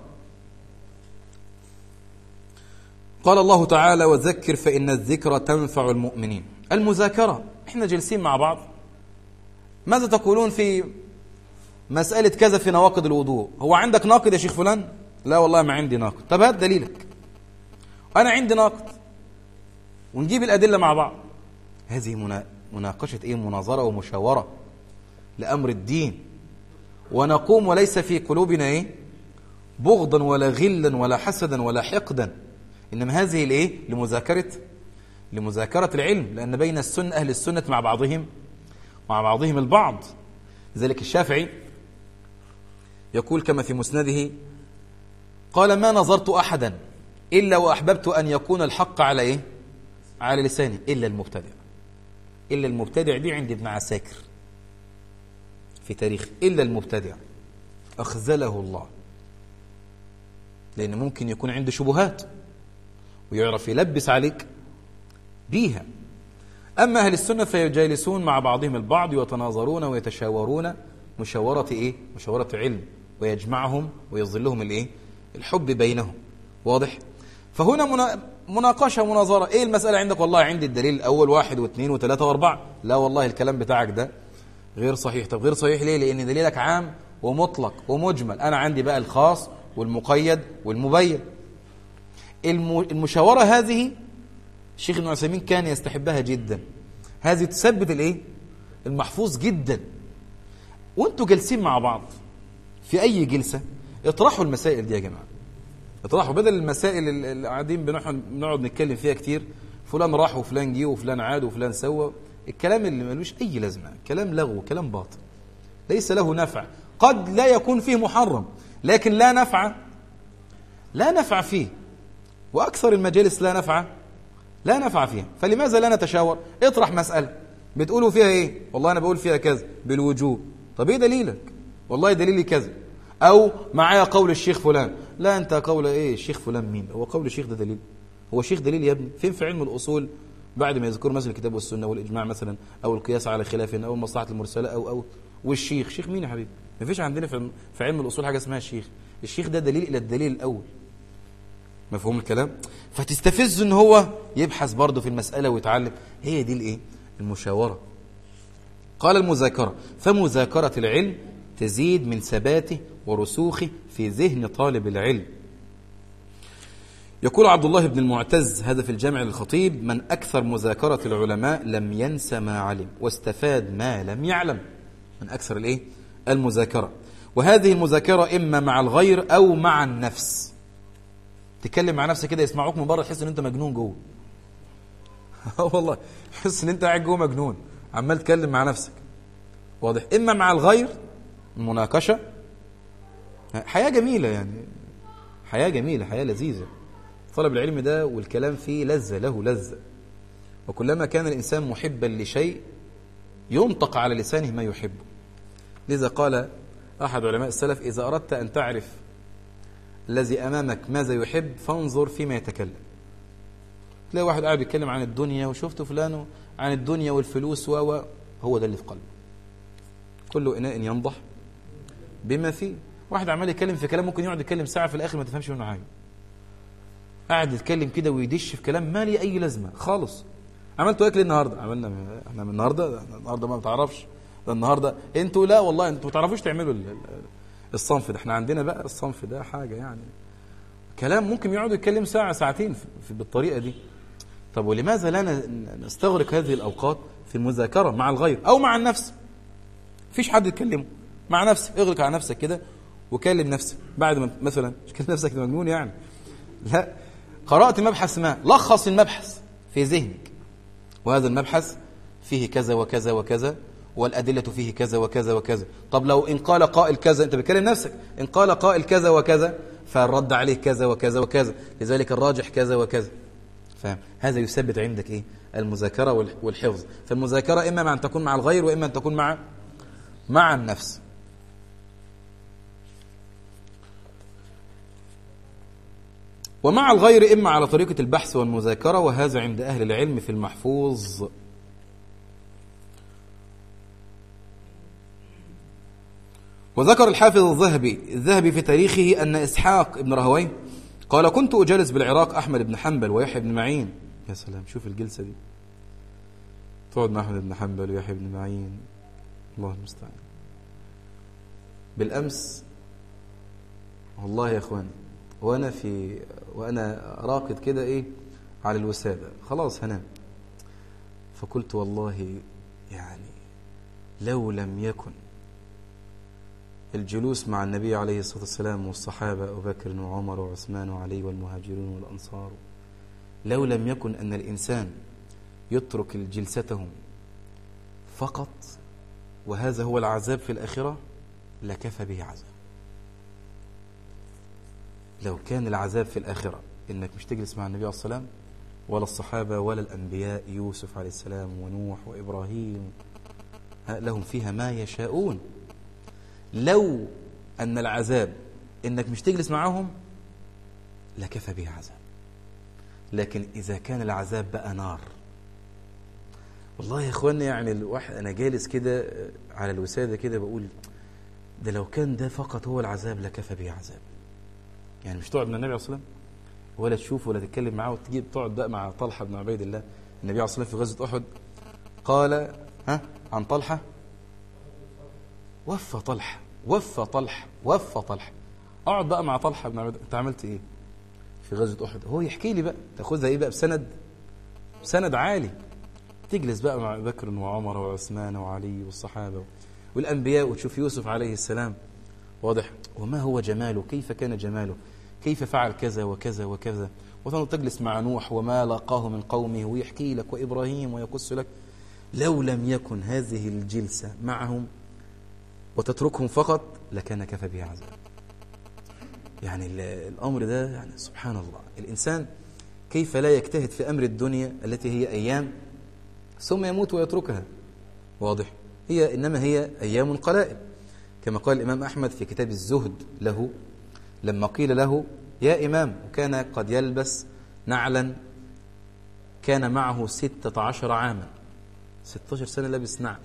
قال الله تعالى وذكر فإن الذكرى تنفع المؤمنين. المذاكرة، احنا جلسين مع بعض، ماذا تقولون في مسألة كذا في نواقض الوضوء؟ هو عندك ناقض يا شيخ فلان؟ لا والله ما عندي ناقض. طب هات دليلك. أنا عندي ناقض، ونجيب الأدلة مع بعض. هذه مناقشة إيه؟ مناظرة ومشاورة لأمر الدين، ونقوم وليس في قلوبنا إيه؟ بغضا ولا غلا ولا حسدا ولا حقدا، إنما هذه الإيه؟ لمذاكرة العلم، لأن بين أهل السنة مع بعضهم البعض. لذلك الشافعي يقول كما في مسنده قال ما نظرت أحدا إلا وأحببت أن يكون الحق على إيه؟ على لسانه إلا المبتدع دي عند ابن عساكر في تاريخ، إلا المبتدع أخذله الله، لأن ممكن يكون عنده شبهات ويعرف يلبس عليك بيها. أما أهل السنة فيجالسون مع بعضهم البعض ويتناظرون ويتشاورون مشاورة إيه؟ مشاورة علم، ويجمعهم ويظلهم الإيه؟ الحب بينهم. واضح؟ فهنا مناقشة ومناظرة. إيه المسألة عندك؟ والله عندي الدليل الأول 1 و2 و3 و4. لا والله الكلام بتاعك ده غير صحيح. طب غير صحيح ليه؟ لأن دليلك عام ومطلق ومجمل، أنا عندي بقى الخاص والمقيد والمبين. المشاورة هذه الشيخ ابن عثيمين كان يستحبها جدا. هذه تثبت الايه؟ المحفوظ جدا. وانتوا جالسين مع بعض في اي جلسة اطرحوا المسائل دي يا جماعة، اطرحوا بدل المسائل اللي قاعدين بنقعد نتكلم فيها كتير، فلان راح وفلان جه وفلان عاد وفلان سوى، الكلام اللي ملوش اي لازمة، كلام لغو، كلام باطل ليس له نفع. قد لا يكون فيه محرم لكن لا نفع فيه، واكثر المجالس لا نفع فيها. فلماذا لا نتشاور؟ اطرح مسألة بتقولوا فيها ايه؟ والله انا بقول فيها كذا بالوجوب. طب ايه دليلك؟ والله دليلي كذا. او معايا قول الشيخ فلان. لا انت قول ايه الشيخ فلان؟ مين هو قول الشيخ ده؟ دليل؟ هو الشيخ دليل يا ابني؟ فين في علم الاصول بعد ما يذكر مثلا الكتاب والسنه والاجماع مثلا، او القياس على خلاف، او المصلحه المرسله، او والشيخ شيخ مين يا حبيبي؟ ما فيش عندنا في علم الاصول حاجه اسمها الشيخ ده دليل الى الدليل الاول. مفهوم الكلام؟ فتستفز ان هو يبحث برضه في المسألة ويتعلم. هي دي الايه؟ المشاورة. قال المذاكرة فمذاكرة العلم تزيد من ثباته ورسوخه في ذهن طالب العلم. يقول عبد الله بن المعتز هذا في الجامع للخطيب من أكثر مذاكرة العلماء لم ينس ما علم واستفاد ما لم يعلم. من أكثر الايه؟ المذاكرة. وهذه المذاكرة إما مع الغير أو مع النفس. تتكلم مع نفسك كده يسمعوك من بره تحس ان انت مجنون جوه. والله تحس ان انت قاعد جوه مجنون عمال تتكلم مع نفسك. واضح؟ اما مع الغير مناقشه، حياه جميله، يعني حياه جميله، حياه لذيذه. طلب العلم ده والكلام فيه له لذه. وكلما كان الانسان محبا لشيء ينطق على لسانه ما يحبه. لذا قال احد علماء السلف اذا اردت ان تعرف الذي أمامك ماذا يحب فانظر فيما يتكلم. تلاقي واحد قاعد يتكلم عن الدنيا وشفت فلان عن الدنيا والفلوس هو ده اللي في قلبه. كل إناء ينضح بما فيه. واحد عمال يتكلم في كلام ممكن يقعد يتكلم ساعة في الآخر ما تفهمش منه حاجة. قاعد يتكلم كده ويدش في كلام ما لي أي لازمة خالص. عملتوا أكل النهاردة؟ عملنا احنا من النهاردة ما بتعرفش ده النهاردة انتوا لا والله انتوا ما تعرفوش تعملوا الصنف ده. احنا عندنا بقى الصنف ده حاجة يعني كلام ممكن يقعد يتكلم ساعة ساعتين بالطريقة دي. طب ولماذا لا نستغرق هذه الأوقات في المذاكرة مع الغير أو مع النفس؟ فيش حد يتكلمه مع نفسك. اغلق على نفسك كده وكلم نفسك. بعد ما مثلا مش كلم نفسك مجنون يعني، لا، قرأت مبحث ما، لخص المبحث في ذهنك، وهذا المبحث فيه كذا وكذا وكذا والأدلة فيه كذا وكذا وكذا. طب لو إن قال قائل كذا، أنت بتكلم نفسك، إن قال قائل كذا وكذا فالرد عليه كذا وكذا وكذا، لذلك الراجح كذا وكذا. فاهم؟ هذا يثبت عندك إيه؟ المذاكرة والحفظ. فالمذاكرة إما أن تكون مع الغير وإما أن تكون مع النفس. ومع الغير إما على طريقة البحث والمذاكرة، وهذا عند أهل العلم في المحفوظ. وذكر الحافظ الذهبي في تاريخه أن إسحاق بن راهويه قال: كنت أجالس بالعراق أحمد بن حنبل ويحيى بن معين. يا سلام، شوف الجلسة دي، تقعد مع أحمد بن حنبل ويحيى بن معين، الله المستعان. بالأمس والله يا أخوان، وأنا راقد كده إيه على الوسادة، خلاص هنام، فقلت والله يعني لو لم يكن الجلوس مع النبي عليه الصلاة والسلام والصحابة أبو بكر وعمر وعثمان وعلي والمهاجرون والأنصار، لو لم يكن أن الإنسان يترك جلستهم فقط وهذا هو العذاب في الآخرة لكفى به عذاب. لو كان العذاب في الآخرة إنك مش تجلس مع النبي عليه الصلاة والسلام ولا الصحابة ولا الأنبياء يوسف عليه السلام ونوح وإبراهيم لهم فيها ما يشاءون، لو أن العذاب إنك مش تجلس معهم لكفى به عذاب. لكن إذا كان العذاب بقى نار، والله يا إخواني يعني الواحد أنا جالس كده على الوسادة كده بقول ده لو كان ده فقط هو العذاب لكفى به عذاب. يعني مش تقعد من النبي عليه الصلاة والسلام ولا تشوف ولا تتكلم معاه وتجيب تقعد بقى مع طلحة بن عبيد الله. النبي عليه الصلاة والسلام في غزوة أحد قال عن طلحة: وفى طلحة وفى طلحة وفى طلحة. اقعد بقى مع طلحة بن عبيد، انت عملت ايه في غزوة أحد؟ هو يحكي لي بقى، تاخذها ايه بقى بسند عالي. تجلس بقى مع بكر وعمر وعثمان وعلي والصحابة والأنبياء وتشوف يوسف عليه السلام، واضح، وما هو جماله، كيف كان جماله، كيف فعل كذا وكذا وكذا. وتجلس مع نوح وما لاقاه من قومه ويحكي لك، وإبراهيم ويقص لك. لو لم يكن هذه الجلسة معهم وتتركهم فقط لكان كفى به عذاب. يعني الأمر ده يعني سبحان الله، الإنسان كيف لا يجتهد في أمر الدنيا التي هي أيام ثم يموت ويتركها، واضح، إنما هي أيام قلائل. كما قال الإمام أحمد في كتاب الزهد له لما قيل له: يا إمام، وكان قد يلبس نعلا كان معه 16 عاما، 16 سنة لابس نعل،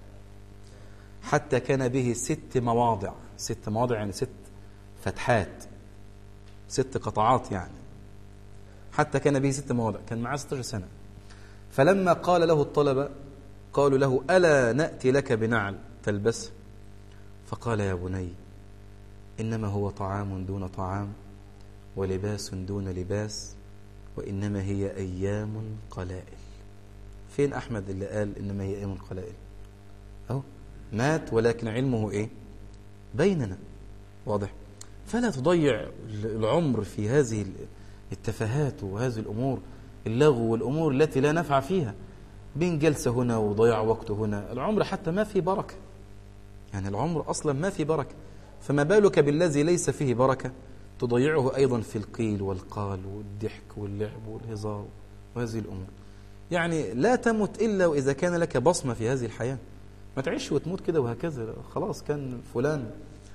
حتى كان به 6 مواضع، 6 مواضع يعني 6 فتحات، 6 قطعات يعني، حتى كان به 6 مواضع، كان معه 16 سنة. فلما قال له الطلبة قالوا له: ألا نأتي لك بنعل تلبسه؟ فقال: يا بني، إنما هو طعام دون طعام ولباس دون لباس، وإنما هي أيام قلائل. فين أحمد اللي قال إنما هي أيام قلائل؟ أهو مات ولكن علمه إيه؟ بيننا، واضح. فلا تضيع العمر في هذه التفاهات وهذه الأمور، اللغو والأمور التي لا نفع فيها، بين جلسة هنا وضيع وقت هنا. العمر حتى ما في بركة، يعني العمر أصلا ما في بركة، فما بالك بالذي ليس فيه بركة تضيعه أيضا في القيل والقال والضحك واللعب والهزار وهذه الأمور. يعني لا تمت إلا وإذا كان لك بصمة في هذه الحياة، ما تعيش وتموت كده وهكذا، خلاص كان فلان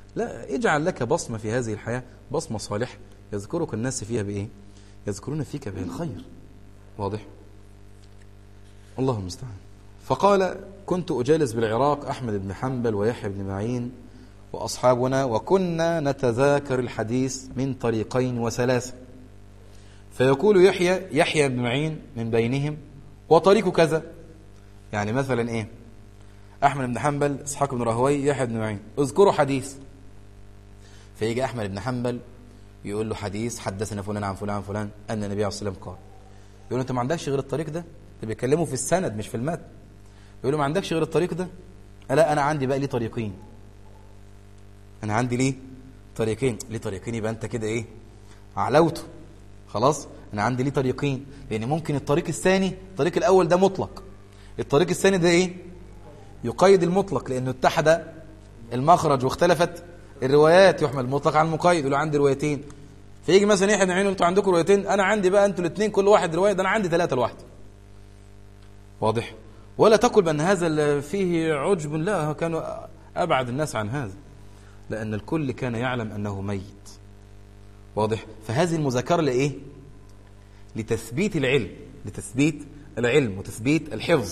لا، اجعل لك بصمة في هذه الحياة، بصمة صالحة يذكرك الناس فيها بإيه؟ يذكرون فيك بالخير. واضح؟ الله المستعان. فقال: كنت أجالس بالعراق أحمد بن حنبل ويحيى بن معين وأصحابنا، وكنا نتذاكر الحديث من طريقين وثلاثة، فيقول يحيى بن معين من بينهم: وطريق كذا. يعني مثلا إيه؟ أحمد بن حنبل، إسحاق بن راهويه، يحيى بن معين، اذكروا حديث. فيجي أحمد بن حنبل يقول له حديث: حدثنا فلان عن فلان عن فلان أن النبي عليه الصلاة والسلام قال. يقول له: أنت ما عندكش غير الطريق ده؟ اللي بيتكلموا في السند مش في المتن. يقول له: ما عندكش غير الطريق ده؟ لا، أنا عندي بقى لي طريقين. أنا عندي ليه طريقين. ليه طريقين؟ يبقى أنت كده إيه؟ علوته. خلاص، أنا عندي ليه طريقين، لأن ممكن الطريق الثاني، الطريق الأول ده مطلق، الطريق الثاني ده إيه؟ يقيد المطلق، لأنه اتحد المخرج واختلفت الروايات، يحمل المطلق على المقيد. يقول له: عندي روايتين. فيجي مثلا يحيى بن معين: انتوا عندكم روايتين، انا عندي بقى انتوا الاثنين كل واحد روايه، ده انا عندي 3 لوحدي. واضح؟ ولا تقل بان هذا اللي فيه عجب، لا، كانوا ابعد الناس عن هذا، لان الكل كان يعلم انه ميت. واضح؟ فهذه المذاكره لايه؟ لتثبيت العلم، لتثبيت العلم وتثبيت الحفظ.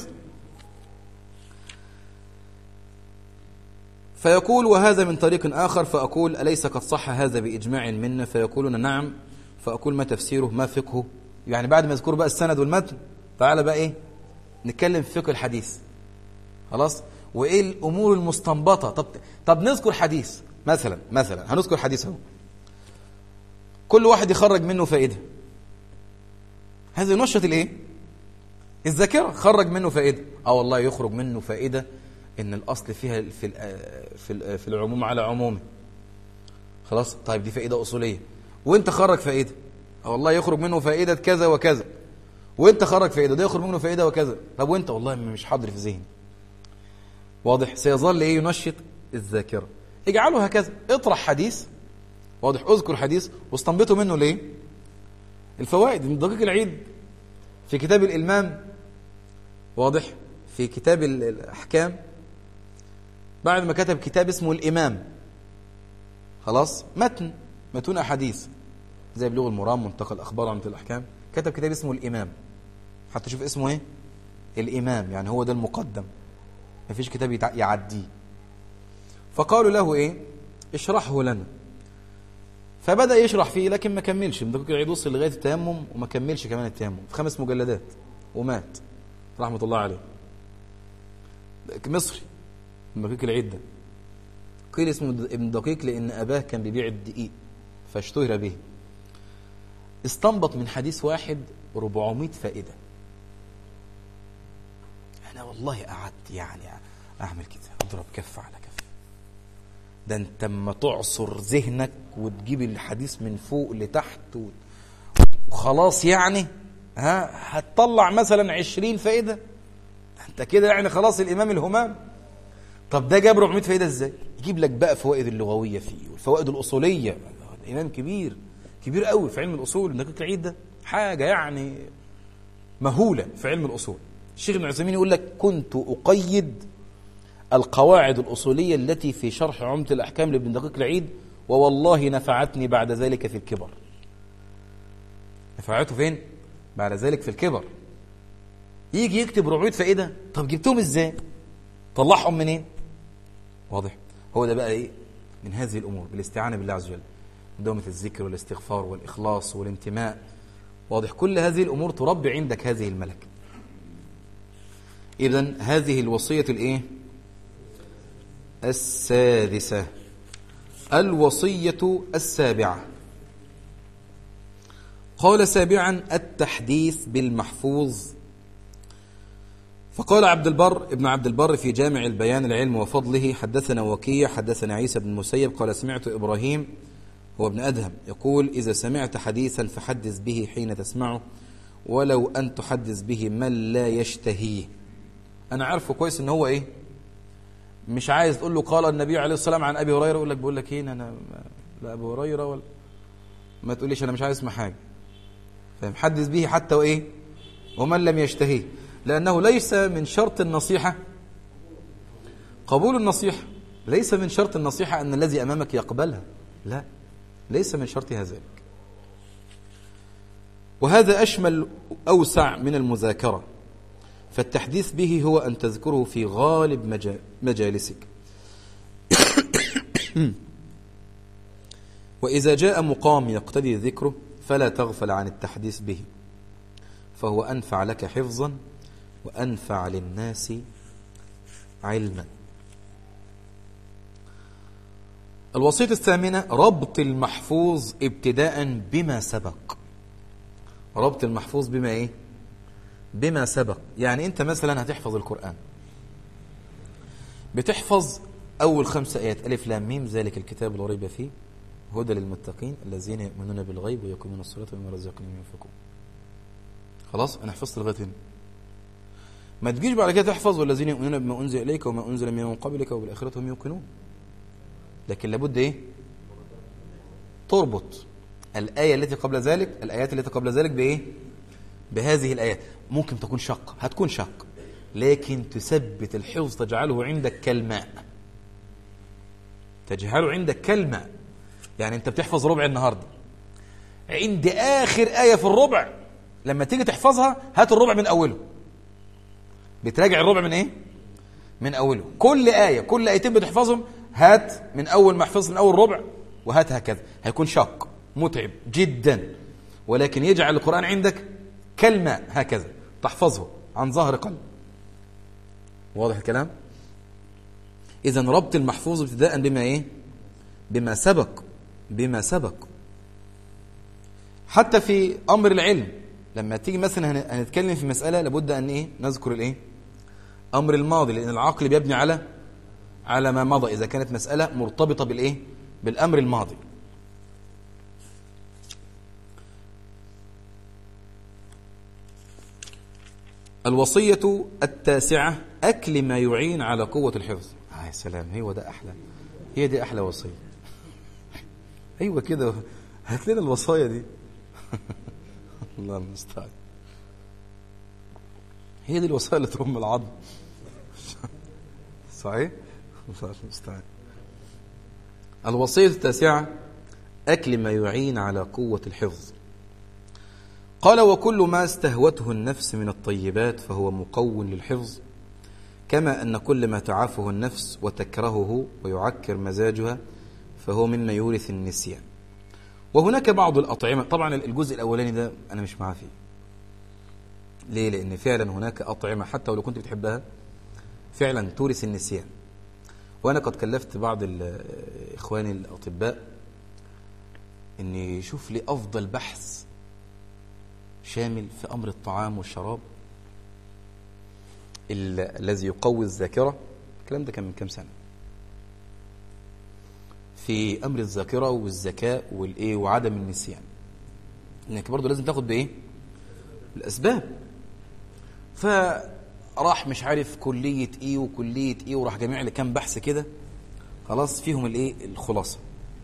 فيقول: وهذا من طريق آخر. فأقول: أليس قد صح هذا بإجماع منا؟ فيقولون: نعم. فأقول: ما تفسيره؟ ما فقهه؟ يعني بعد ما يذكروا بقى السند والمتن، تعالى بقى إيه؟ نتكلم في فقه الحديث. خلاص؟ وإيه الأمور المستنبطة؟ طب نذكر حديث مثلا هنذكر حديث اهو، كل واحد يخرج منه فائدة. هذا ينشط الإيه؟ الذاكرة. خرج منه فائدة. والله يخرج منه فائدة إن الأصل فيها في العموم على عمومه. خلاص؟ طيب دي فائدة أصولية. وانت خرج فائدة. والله يخرج منه فائدة كذا وكذا. وانت خرج فائدة، ده يخرج منه فائدة وكذا. طب وانت؟ والله مش حاضر في ذهني. واضح؟ سيظل ايه؟ ينشط الذاكرة. اجعله هكذا، اطرح حديث. واضح؟ اذكر حديث واستنبطوا منه ليه؟ الفوائد. من دقيق العيد في كتاب الإلمام، واضح؟ في كتاب الأحكام، بعد ما كتب كتاب اسمه الإمام، خلاص، متون أحاديث زي بلوغ المرام، منتقى الأخبار، عمدة الأحكام، كتب كتاب اسمه الإمام. حتى شوف اسمه ايه؟ الإمام، يعني هو ده المقدم، ما فيش كتاب يعديه. فقالوا له ايه؟ اشرحه لنا. فبدأ يشرح فيه، لكن ما كملش. من دقيق العيد وصل لغاية التيمم وما كملش كمان التيمم، في 5 مجلدات ومات رحمة الله عليه. مصري من دقيق العيد ده، قيل اسمه ابن دقيق لأن أباه كان بيبيع الدقيق فاشتهر به. استنبط من حديث واحد 400 فائدة. أنا والله قعدت يعني أعمل كده، أضرب كف على كف. ده أنت اما تعصر ذهنك وتجيب الحديث من فوق لتحت وخلاص، يعني هتطلع مثلا 20 فائدة. أنت كده يعني خلاص الإمام الهمام. طب ده جاب 400 فائدة ازاي؟ يجيب لك بقى فوائد اللغوية فيه والفوائد الأصولية. إمام كبير قوي في علم الأصول. دقيق العيد ده حاجة يعني مهولة في علم الأصول. الشيخ ابن عثيمين يقول لك: كنت أقيد القواعد الأصولية التي في شرح عمدة الأحكام لابن دقيق العيد، ووالله نفعتني بعد ذلك في الكبر. نفعته فين؟ بعد ذلك في الكبر. يجي يكتب 400 فائدة. طب جبتهم ازاي؟ طلعهم منين؟ واضح؟ هو ده بقى ايه؟ من هذه الأمور بالاستعانة بالله عز وجل، دوامة الذكر والاستغفار والإخلاص والانتماء. واضح؟ كل هذه الأمور تربي عندك هذه الملكة. إذن هذه الوصية الإيه؟ السادسة. الوصية السابعة. قال: سابعا التحديث بالمحفوظ. فقال ابن عبد البر في جامع البيان العلم وفضله: حدثنا وكيع حدثنا عيسى بن المسيب قال: سمعت إبراهيم هو ابن أدهم يقول: إذا سمعت حديثا فحدث به حين تسمعه، ولو أن تحدث به من لا يشتهيه. أنا عارفه كويس إن هو إيه؟ مش عايز تقول له قال النبي عليه الصلاة والسلام عن أبي هريرة، يقول لك بقول لك إيه، أنا لا أبو هريرة ولا ما تقوليش، أنا مش عايز اسمع حاجة. فاهم؟ حدث به حتى وإيه؟ ومن لم يشتهيه، لأنه ليس من شرط النصيحة قبول النصيحة. ليس من شرط النصيحة أن الذي أمامك يقبلها، لا، ليس من شرطها ذلك. وهذا أشمل أوسع من المذاكرة، فالتحديث به هو أن تذكره في غالب مجالسك. وإذا جاء مقام يقتضي ذكره فلا تغفل عن التحديث به، فهو أنفع لك حفظا وأنفع للناس علما. الوصية الثامنة ربط المحفوظ ابتداء بما سبق. ربط المحفوظ بما ايه؟ بما سبق. يعني انت مثلا هتحفظ القرآن، بتحفظ اول 5 آيات ألف لام ميم ذلك الكتاب لا ريب فيه هدى للمتقين الذين يؤمنون بالغيب ويقيمون الصلاة ومما رزقناهم ينفقون. خلاص انا حفظت لغايه هنا. ما تجيش بعد كده تحفظ والذين يؤمنون بما انزل اليك وما انزل من قبلك وبالاخره هم يوقنون. لكن لابد ايه؟ تربط الآية التي قبل ذلك، الآيات التي قبل ذلك بإيه؟ بهذه الآيات. ممكن تكون شق، هتكون شق، لكن تثبت الحفظ، تجعله عندك كالماء، تجعله عندك كالماء. يعني أنت بتحفظ ربع النهاردة، عند آخر آية في الربع لما تيجي تحفظها هات الربع من أوله، بتراجع الربع من إيه؟ من أوله. كل آية، كل آيتين بتحفظهم هات من أول ما حفظ من أول ربع وهات هكذا. هيكون شق متعب جدا، ولكن يجعل القرآن عندك كالماء هكذا تحفظه عن ظهر قلب. واضح الكلام؟ إذن ربط المحفوظ ابتداء بما إيه؟ بما سبق، بما سبق. حتى في أمر العلم لما تيجي مثلا هنتكلم في مسألة لابد أن إيه؟ نذكر الإيه؟ أمر الماضي، لأن العقل بيبني على ما مضى إذا كانت مسألة مرتبطة بالإيه؟ بالأمر الماضي. الوصية التاسعة أكل ما يعين على قوة الحفظ. يا سلام، هو ده أحلى، هي دي أحلى وصية. أيوة كده، هات لنا الوصايا دي. الله المستعان، هي دي الوصايا اللي ترم العظم. صحيح؟ الله المستعان. الوصية التاسعة أكل ما يعين على قوة الحفظ. قال وكل ما استهوته النفس من الطيبات فهو مقو للحفظ، كما أن كل ما تعافه النفس وتكرهه ويعكر مزاجها فهو مما يورث النسيان. وهناك بعض الأطعمة، طبعا الجزء الأولاني ده أنا مش معاه فيه. ليه؟ لأن فعلا هناك أطعمة حتى ولو كنت بتحبها فعلا تورث النسيان. وأنا قد كلفت بعض إخواني الأطباء أن يشوف لي أفضل بحث شامل في أمر الطعام والشراب الذي يقوي الذاكرة. الكلام ده كان من كام سنة، في أمر الذاكرة والذكاء والإيه وعدم النسيان، إنك برضو لازم تاخد بإيه؟ الأسباب. فراح مش عارف كلية إيه وكلية إيه، وراح جميع لي كام بحث كده خلاص فيهم الإيه الخلاصة.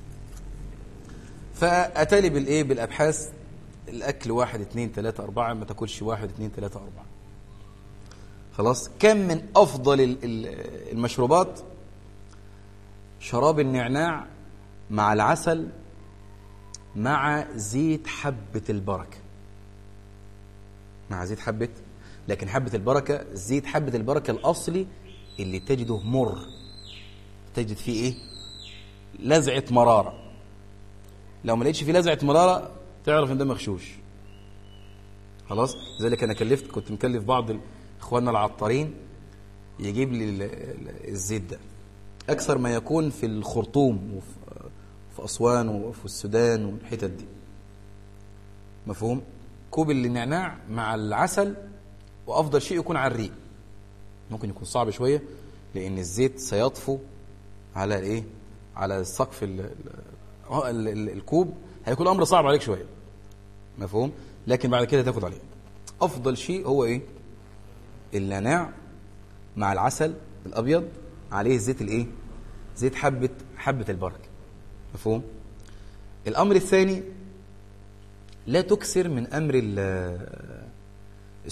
فأتالي بالإيه بالأبحاث، الأكل 1 2 3 4، ما تاكلش 1 2 3 4. خلاص، كم من أفضل المشروبات شراب النعناع مع العسل مع زيت حبة البركة، مع زيت حبة، لكن حبة البركة، زيت حبة البركة الأصلي اللي تجده مر، تجد فيه إيه؟ لزعة مرارة. لو ما لقيتش فيه لزعة مرارة تعرف ان ده مغشوش. خلاص، لذلك انا كنت مكلف بعض اخواننا العطارين يجيب لي الزيت ده اكثر ما يكون في الخرطوم وفي اسوان وفي السودان والحتت دي. مفهوم؟ كوب النعناع مع العسل، وافضل شيء يكون على الريق. ممكن يكون صعب شويه لان الزيت سيطفو على ايه؟ على سقف الكوب، هيكون الامر صعب عليك شويه. مفهوم؟ لكن بعد كده تاخد عليه. افضل شيء هو ايه؟ النعناع مع العسل الابيض عليه زيت الايه؟ زيت حبه البركه. مفهوم؟ الامر الثاني لا تكثر من امر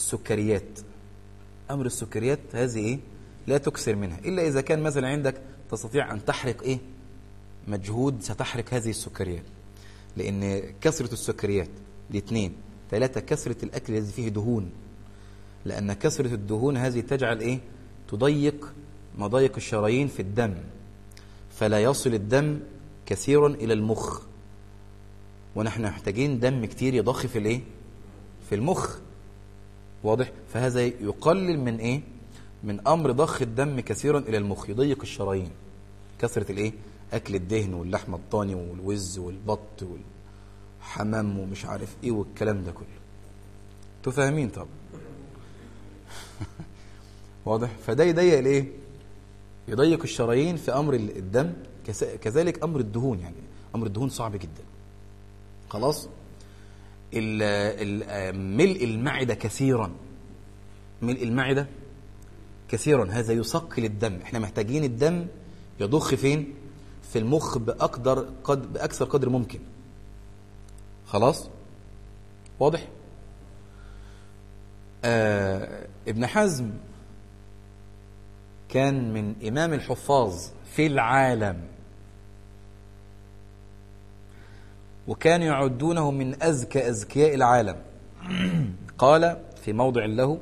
السكريات. امر السكريات هذه ايه؟ لا تكثر منها الا اذا كان مثلا عندك تستطيع أن تحرق إيه؟ مجهود ستحرق هذه السكريات، لأن كثرة السكريات دي 2. 3 كثرة الأكل الذي فيه دهون، لأن كثرة الدهون هذه تجعل إيه؟ تضيق مضايق الشرايين في الدم، فلا يصل الدم كثيرا إلى المخ، ونحن محتاجين دم كتير يضخ في الإيه؟ في المخ. واضح؟ فهذا يقلل من إيه؟ من أمر ضخ الدم كثيرا إلى المخ، يضيق الشرايين. كثرة الإيه؟ أكل الدهن واللحمة الضاني والوز والبط والحمام ومش عارف إيه والكلام ده كله. تفهمين طبعا. واضح؟ فده يضيق الإيه؟ يضيق الشرايين في أمر الدم. كذلك أمر الدهون، يعني أمر الدهون صعب جدا. خلاص؟ ملء المعدة كثيرا، ملء المعدة كثيرا هذا يثقل الدم. احنا محتاجين الدم يضخ فين؟ في المخ بأكثر قدر ممكن. خلاص؟ واضح؟ ابن حزم كان من إمام الحفاظ في العالم، وكانوا يعدونه من أذكى أذكياء العالم. قال في موضع له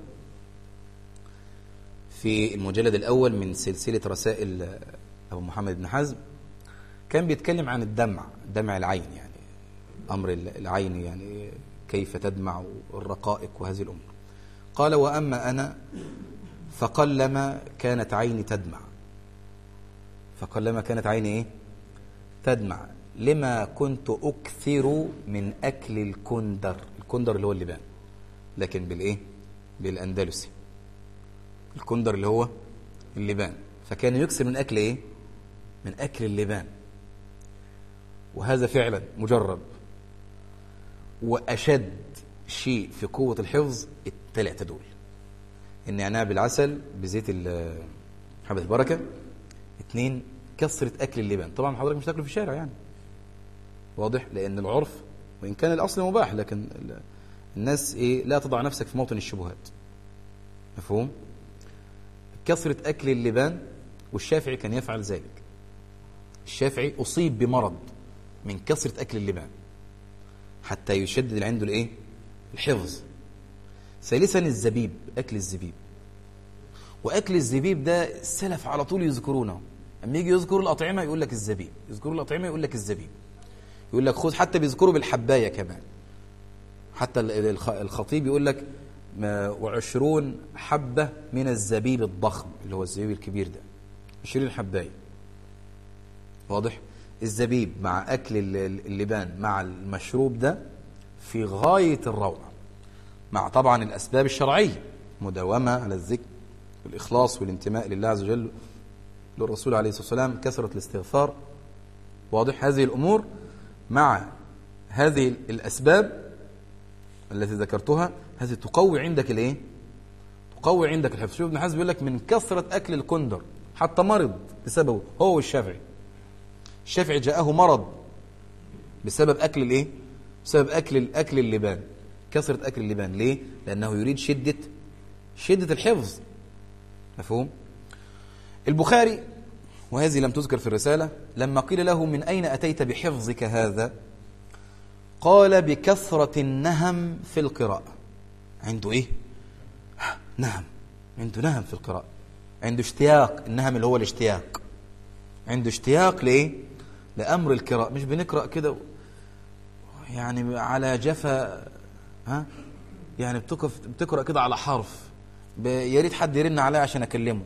في المجلد الأول من سلسلة رسائل أبو محمد بن حزم، كان بيتكلم عن دمع العين، يعني أمر العين، يعني كيف تدمع والرقائق وهذه الأمور. قال: وأما أنا فقلما كانت عيني تدمع. فقلما كانت عيني إيه؟ تدمع، لما كنت أكثر من أكل الكندر. الكندر اللي هو اللبان، لكن بالإيه؟ بالأندلسي. الكندر اللي هو اللبان، فكان يكثر من أكل إيه؟ من أكل اللبان. وهذا فعلا مجرب. وأشد شيء في قوة الحفظ ال3 دول: النعناع بالعسل بزيت حبة البركة. 2 كثرة أكل اللبان. طبعا حضرتك مش تاكله في الشارع يعني، واضح؟ لأن العرف وإن كان الأصل مباح، لكن الناس إيه؟ لا تضع نفسك في موطن الشبهات. مفهوم؟ كثرة أكل اللبان. والشافعي كان يفعل ذلك. الشافعي أصيب بمرض من كثرة أكل اللبان حتى يشدد عنده الإيه؟ الحفظ. ثالثا الزبيب، أكل الزبيب. وأكل الزبيب ده السلف على طول يذكرونه، أما يجي يذكر الأطعمة يقول لك الزبيب، يذكروا الأطعمة يقول لك الزبيب، يقول لك خذ. حتى بيذكروا بالحباية كمان. حتى الخطيب يقول لك 20 حبة من الزبيب الضخم، اللي هو الزبيب الكبير ده، 20 حباية. واضح؟ الزبيب مع أكل اللبان مع المشروب ده في غاية الروعة، مع طبعا الأسباب الشرعية: مداومة على الذكر والإخلاص والانتماء لله عز وجل، للرسول عليه الصلاة والسلام، كثرة الاستغفار. واضح؟ هذه الأمور مع هذه الأسباب التي ذكرتها، هذه تقوي عندك الإيه؟ تقوي عندك الحفظ. شوف ابن حزم بيقول لك من كثرة أكل الكندر حتى مرض بسببه هو والشافعي. الشافعي جاءه مرض بسبب أكل الإيه؟ بسبب أكل اللبان، كثرة أكل اللبان. ليه؟ لأنه يريد شدة الحفظ. مفهوم؟ البخاري، وهذه لم تذكر في الرسالة، لما قيل له: من أين أتيت بحفظك هذا؟ قال: بكثرة النهم في القراءة. عنده إيه؟ نهم، عنده نهم في القراءة، عنده اشتياق. النهم اللي هو الاشتياق، عنده اشتياق لإيه؟ لأمر القراءة. مش بنقرأ كده يعني على جفا، يعني بتقرأ كده على حرف، يا ريت حد يرن عليا عشان أكلمه،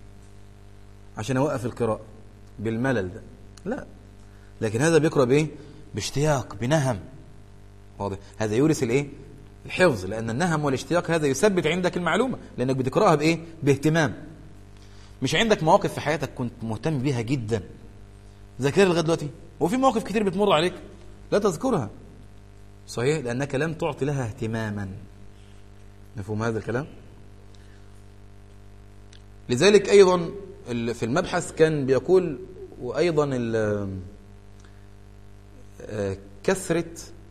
عشان أوقف القراءة بالملل ده. لا، لكن هذا بيقرأ بإيه؟ باشتياق، بنهم. واضح؟ هذا يورث الإيه؟ الحفظ، لأن النهم والاشتياق هذا يثبت عندك المعلومة، لأنك بتقرأها بإيه؟ باهتمام. مش عندك مواقف في حياتك كنت مهتم بيها جدا ذاكرها لغاية دلوقتي، وفي مواقف كتير بتمر عليك لا تذكرها، صحيح؟ لأنك لم تعطي لها اهتماما. مفهوم هذا الكلام؟ لذلك أيضا في المبحث كان بيقول: وأيضا كثرة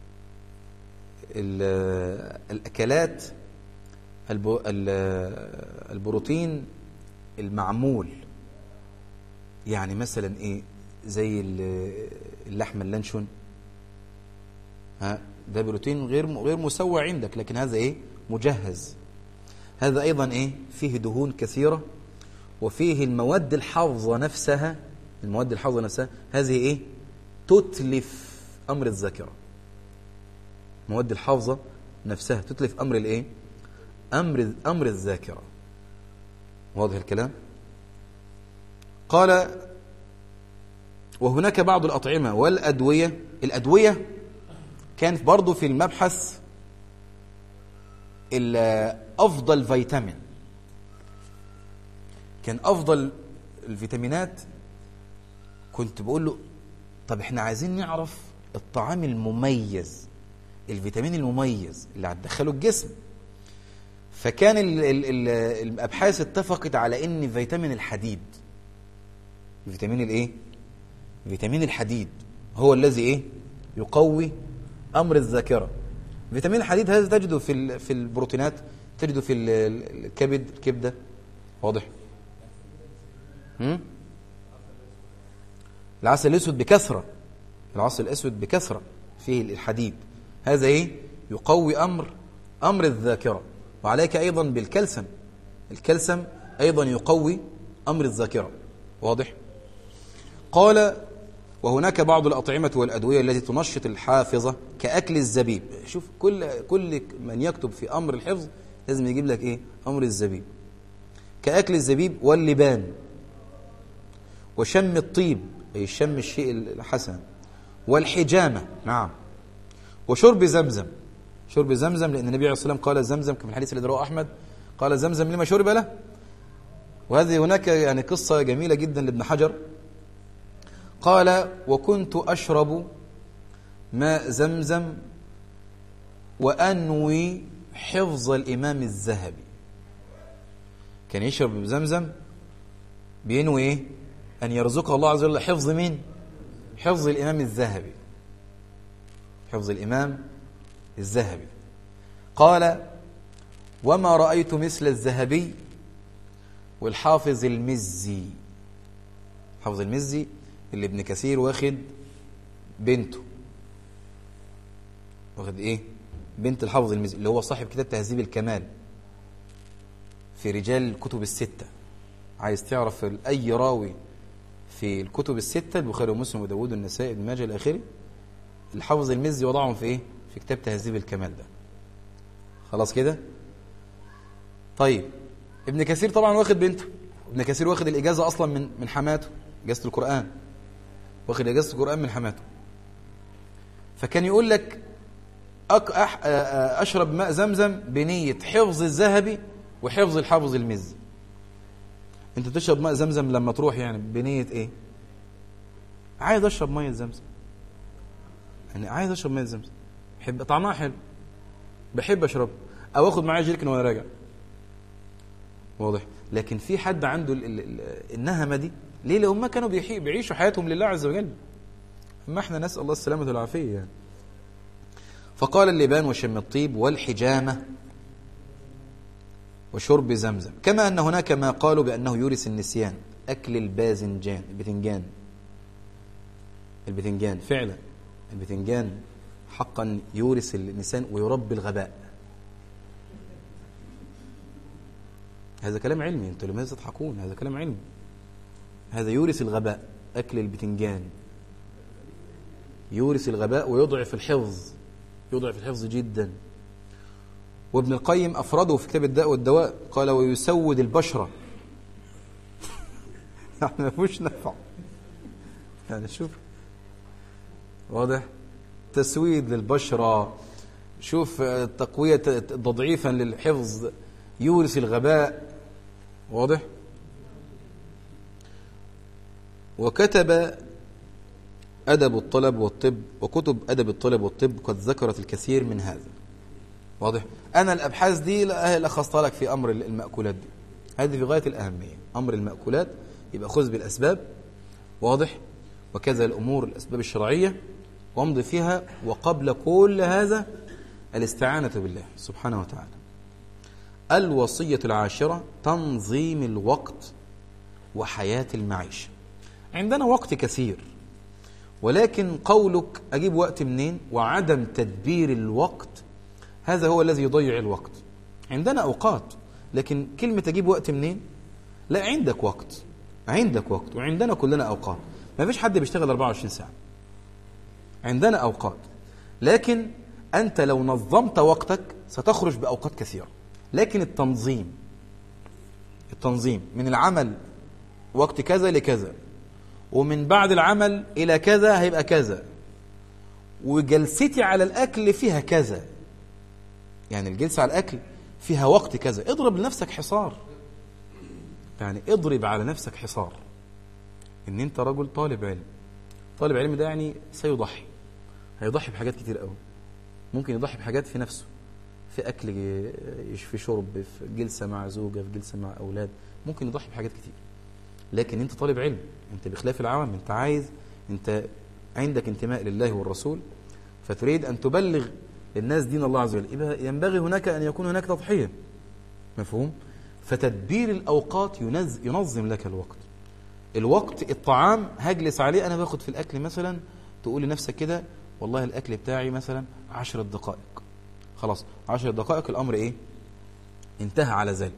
الأكلات البروتين المعمول، يعني مثلا ايه؟ زي اللحم اللانشون، ده بروتين غير مسوى عندك، لكن هذا ايه؟ مجهز. هذا ايضا ايه؟ فيه دهون كثيرة، وفيه المواد الحافظة نفسها. المواد الحافظة نفسها هذه ايه؟ تتلف امر الذاكرة. مواد الحافظة نفسها تتلف امر الايه؟ امر الذاكرة. واضح الكلام؟ قال وهناك بعض الأطعمة والأدوية. الأدوية كانت برضو في المبحث أفضل فيتامين، كان أفضل الفيتامينات. كنت بقول له طب احنا عايزين نعرف الطعام المميز، الفيتامين المميز اللي هتدخله الجسم. فكان الأبحاث اتفقت على ان فيتامين الحديد، فيتامين الايه؟ فيتامين الحديد هو الذي ايه؟ يقوي امر الذاكره. فيتامين الحديد هذا تجده في البروتينات، تجده في الكبده. واضح؟ العسل الاسود بكثره، العسل الاسود بكثره فيه الحديد. هذا ايه؟ يقوي امر الذاكره. وعليك ايضا بالكالسيوم، الكالسيوم ايضا يقوي امر الذاكره. واضح؟ قال وهناك بعض الأطعمة والأدوية التي تنشط الحافظة كأكل الزبيب. شوف كل من يكتب في أمر الحفظ لازم يجيب لك إيه؟ أمر الزبيب. كأكل الزبيب واللبان وشم الطيب، أي شم الشيء الحسن، والحجامة. نعم. وشرب زمزم، شرب زمزم، لأن النبي عليه الصلاة والسلام قال زمزم كما في الحديث الذي رواه أحمد، قال زمزم لما شرب له. وهذه هناك يعني قصة جميلة جدا لابن حجر، قال وكنت أشرب ماء زمزم وأنوي حفظ الإمام الذهبي. كان يشرب زمزم بينوي إيه؟ أن يرزقه الله عز وجل حفظ مين؟ حفظ الإمام الذهبي، حفظ الإمام الذهبي. قال وما رأيت مثل الذهبي والحافظ المزي. حافظ المزي اللي ابن كثير واخد بنته، واخد ايه؟ بنت الحافظ المزي اللي هو صاحب كتاب تهذيب الكمال في رجال الكتب الستة. عايز تعرف اي راوي في الكتب الستة، البخاري ومسلم وداود والنسائي ابن ماجه الاخري، الحافظ المزي وضعهم في ايه؟ في كتاب تهذيب الكمال ده. خلاص كده؟ طيب ابن كثير طبعا واخد بنته، ابن كثير واخد الاجازة اصلا من حماته، اجازة القرآن، واخد اجازة القرآن من حماته. فكان يقول لك اشرب ماء زمزم بنية حفظ الذهبي وحفظ الحافظ المزي. انت تشرب ماء زمزم لما تروح يعني بنية ايه؟ عايز اشرب مية زمزم، يعني عايز اشرب مية زمزم، بحب طعمها حلو، بحب اشرب، او اخد معايا جيركن وانا راجع. واضح؟ لكن في حد عنده النهمة دي ليه؟ لأ هم كانوا بيعيشوا حياتهم لله عز وجل، اما احنا نسأل الله السلامة والعافية يعني. فقال اللبان وشم الطيب والحجامة وشرب زمزم. كما أن هناك ما قالوا بأنه يورث النسيان، أكل الباذنجان، البتنجان فعلا، البتنجان حقا يورث النسيان ويربي الغباء. هذا كلام علمي، انتوا لماذا تضحكون؟ هذا كلام علمي، هذا يورث الغباء. أكل البتنجان يورث الغباء ويضعف الحفظ، يضعف الحفظ جدا. وابن القيم أفرده في كتاب الداء والدواء، قال ويسود البشرة يعني ما فيهوش نفع يعني. شوف واضح؟ تسويد للبشرة، شوف تقوية تضعيفا للحفظ، يورث الغباء. واضح؟ وكتب أدب الطلب والطب، وكتب أدب الطلب والطب قد ذكرت الكثير من هذا. واضح؟ أنا الأبحاث دي لخصتها لك في أمر المأكولات دي، هذه في غاية الأهمية. أمر المأكولات يبقى خذ بالأسباب، واضح؟ وكذا الأمور الأسباب الشرعية وامضي فيها. وقبل كل هذا الاستعانة بالله سبحانه وتعالى. الوصية العاشرة تنظيم الوقت وحياة المعيشة. عندنا وقت كثير، ولكن قولك أجيب وقت منين وعدم تدبير الوقت هذا هو الذي يضيع الوقت. عندنا أوقات، لكن كلمة أجيب وقت منين، لا، عندك وقت، عندك وقت، وعندنا كلنا أوقات. ما فيش حد بيشتغل 24 ساعة، عندنا أوقات، لكن أنت لو نظمت وقتك ستخرج بأوقات كثيرة. لكن التنظيم من العمل وقت كذا لكذا، ومن بعد العمل إلى كذا هيبقى كذا، وجلستي على الأكل فيها كذا، يعني الجلسة على الأكل فيها وقت كذا. اضرب لنفسك حصار، يعني اضرب على نفسك حصار إن أنت رجل طالب علم. طالب علم ده يعني سيضحي، هيضحي بحاجات كتير قوي. ممكن يضحي بحاجات في نفسه، في أكل، في شرب، في جلسة مع زوجة، في جلسة مع أولاد، ممكن يضحي بحاجات كتير. لكن أنت طالب علم، أنت بخلاف العوام، أنت عندك انتماء لله والرسول، فتريد أن تبلغ للناس دين الله عز وجل، ينبغي هناك أن يكون هناك تضحية. مفهوم؟ فتدبير الأوقات ينظم لك الوقت. الطعام هجلس عليه، أنا باخد في الأكل مثلا، تقول لنفسك كده والله الأكل بتاعي مثلا 10 دقائق، خلاص 10 دقائق الأمر إيه؟ انتهى على ذلك.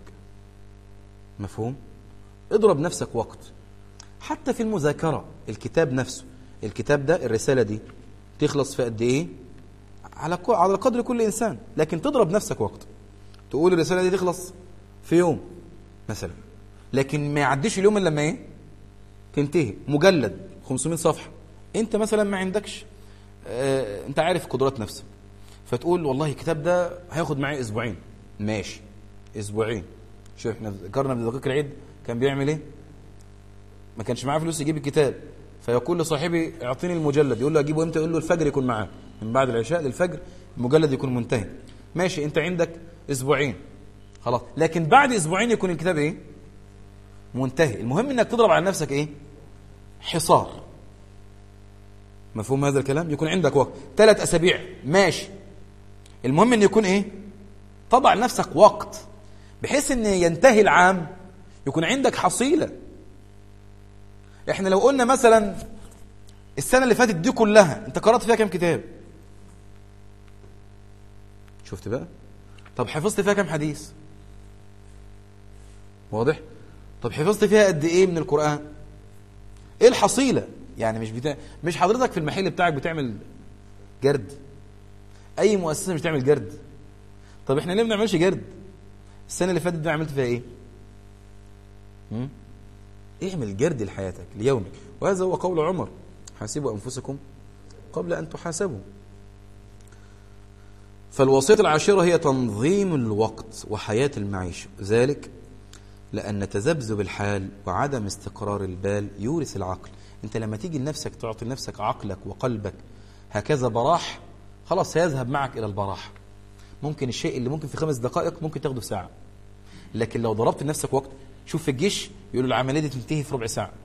مفهوم؟ اضرب نفسك وقت. حتى في المذاكرة، الكتاب نفسه، الكتاب ده، الرسالة دي تخلص في قد إيه؟ على قدر كل إنسان، لكن تضرب نفسك وقت. تقول الرسالة دي تخلص في يوم مثلا، لكن ما يعديش اليوم إلا لما إيه؟ تنتهي. مجلد 500 صفحة، أنت مثلا ما عندكش أنت عارف قدرات نفسك، فتقول والله الكتاب ده هياخد معي أسبوعين. ماشي، أسبوعين. شوف احنا ذكرنا في دقيق العيد كان بيعمل إيه؟ ما كانش معاه فلوس يجيب الكتاب، فيقول لصاحبي اعطيني المجلد. يقول له أجيبه إمتى؟ يقول له الفجر يكون معاه، من بعد العشاء للفجر المجلد يكون منتهي. ماشي، أنت عندك أسبوعين، خلاص، لكن بعد أسبوعين يكون الكتاب إيه؟ منتهي. المهم إنك تضرب على نفسك إيه؟ حصار. مفهوم هذا الكلام؟ يكون عندك وقت 3 أسابيع، ماشي، المهم إن يكون إيه؟ تضع لنفسك وقت بحيث إن ينتهي العام يكون عندك حصيلة. إحنا لو قلنا مثلا السنة اللي فاتت دي كلها أنت قرأت فيها كم كتاب؟ شفت بقى؟ طب حفظت فيها كم حديث؟ واضح؟ طب حفظت فيها قد إيه من القرآن؟ إيه الحصيلة؟ يعني مش حضرتك في المحل بتاعك بتعمل جرد؟ أي مؤسسة مش تعمل جرد؟ طب إحنا ليه ما بنعملش جرد؟ السنة اللي فاتت دي عملت فيها إيه؟ اعمل جرد لحياتك ليومك، وهذا هو قول عمر: حاسبوا أنفسكم قبل أن تحاسبوا. فالوصية العاشرة هي تنظيم الوقت وحياة المعيشة، ذلك لأن تذبذب الحال وعدم استقرار البال يورث العقل. أنت لما تيجي لنفسك تعطي لنفسك عقلك وقلبك هكذا براح، خلاص سيذهب معك إلى البراح. ممكن الشيء اللي ممكن في 5 دقائق ممكن تاخده في ساعة، لكن لو ضربت لنفسك وقت، شوف في الجيش يقولوا العملية دي تنتهي في ربع ساعة،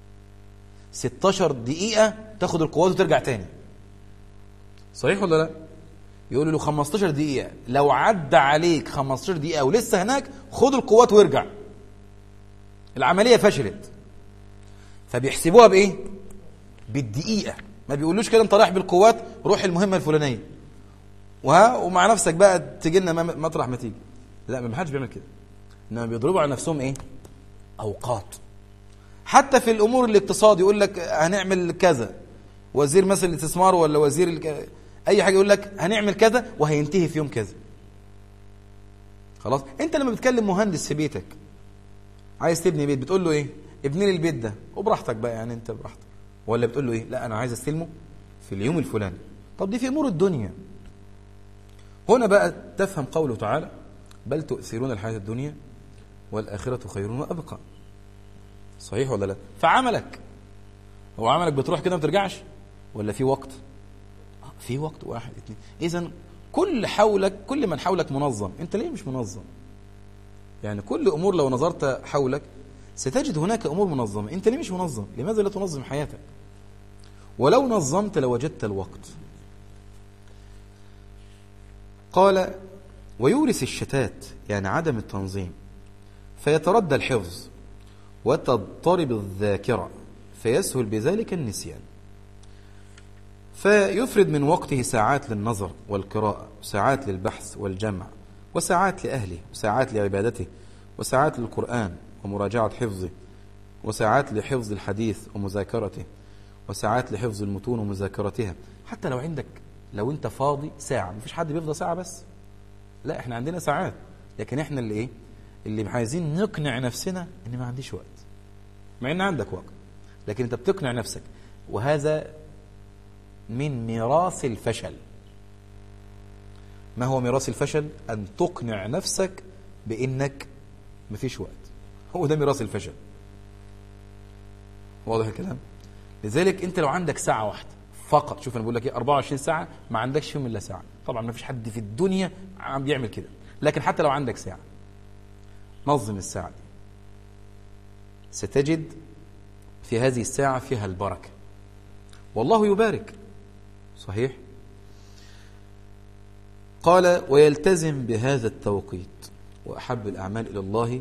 16 دقيقة تاخد القوات وترجع تاني، صحيح ولا لا؟ يقولوا له 15 دقيقة، لو عدى عليك 15 دقيقة ولسه هناك خد القوات وارجع، العملية فشلت. فبيحسبوها بإيه؟ بالدقيقة، ما بيقولوش كده انت رايح بالقوات روح المهمة الفلانية ومع نفسك بقى تجي لنا مطرح ما تيجي. لا، ما حدش بيعمل كده، انما بيضربوا على نفسهم ايه؟ اوقات. حتى في الامور الاقتصاد يقول لك هنعمل كذا، وزير مثلا الاستثمار ولا وزير اي حاجه يقول لك هنعمل كذا وهينتهي في يوم كذا. خلاص، انت لما بتكلم مهندس في بيتك عايز تبني بيت، بتقول له ايه؟ ابني لي البيت ده وبراحتك بقى، يعني انت براحتك، ولا بتقول له ايه؟ لا انا عايز استلمه في اليوم الفلاني. طب دي في امور الدنيا. هنا بقى تفهم قوله تعالى: بل تؤثرون الحياة الدنيا والآخرة خير وأبقى. صحيح ولا لا؟ فعملك، هو عملك بتروح كده ما ترجعش، ولا في وقت؟ في وقت، 1 2. إذن كل من حولك منظم، أنت ليه مش منظم؟ يعني كل أمور لو نظرت حولك ستجد هناك أمور منظمة، أنت ليه مش منظم؟ لماذا لا تنظم حياتك؟ ولو نظمت لوجدت الوقت. قال: ويورث الشتات، يعني عدم التنظيم، فيتردى الحفظ وتضطرب الذاكرة فيسهل بذلك النسيان. فيفرد من وقته ساعات للنظر والقراءة، وساعات للبحث والجمع، وساعات لأهله، وساعات لعبادته، وساعات للقرآن ومراجعة حفظه، وساعات لحفظ الحديث ومذاكرته، وساعات لحفظ المتون ومذاكرتها. حتى لو انت فاضي ساعة، مفيش حد بيفضى ساعة بس، لا احنا عندنا ساعات، لكن احنا اللي عايزين نقنع نفسنا ان ما عنديش وقت، مع ان عندك وقت، لكن انت بتقنع نفسك، وهذا من ميراث الفشل. ما هو ميراث الفشل؟ أن تقنع نفسك بأنك مفيش وقت، هو ده ميراث الفشل. واضح الكلام؟ لذلك أنت لو عندك ساعة واحدة فقط، شوف أنا بقول لك 24 ساعة ما عندكش فيهم إلا ساعة، طبعا ما فيش حد في الدنيا عم بيعمل كده، لكن حتى لو عندك ساعة نظم الساعة دي، ستجد في هذه الساعة فيها البركة، والله يبارك. صحيح؟ قال ويلتزم بهذا التوقيت، وأحب الأعمال إلى الله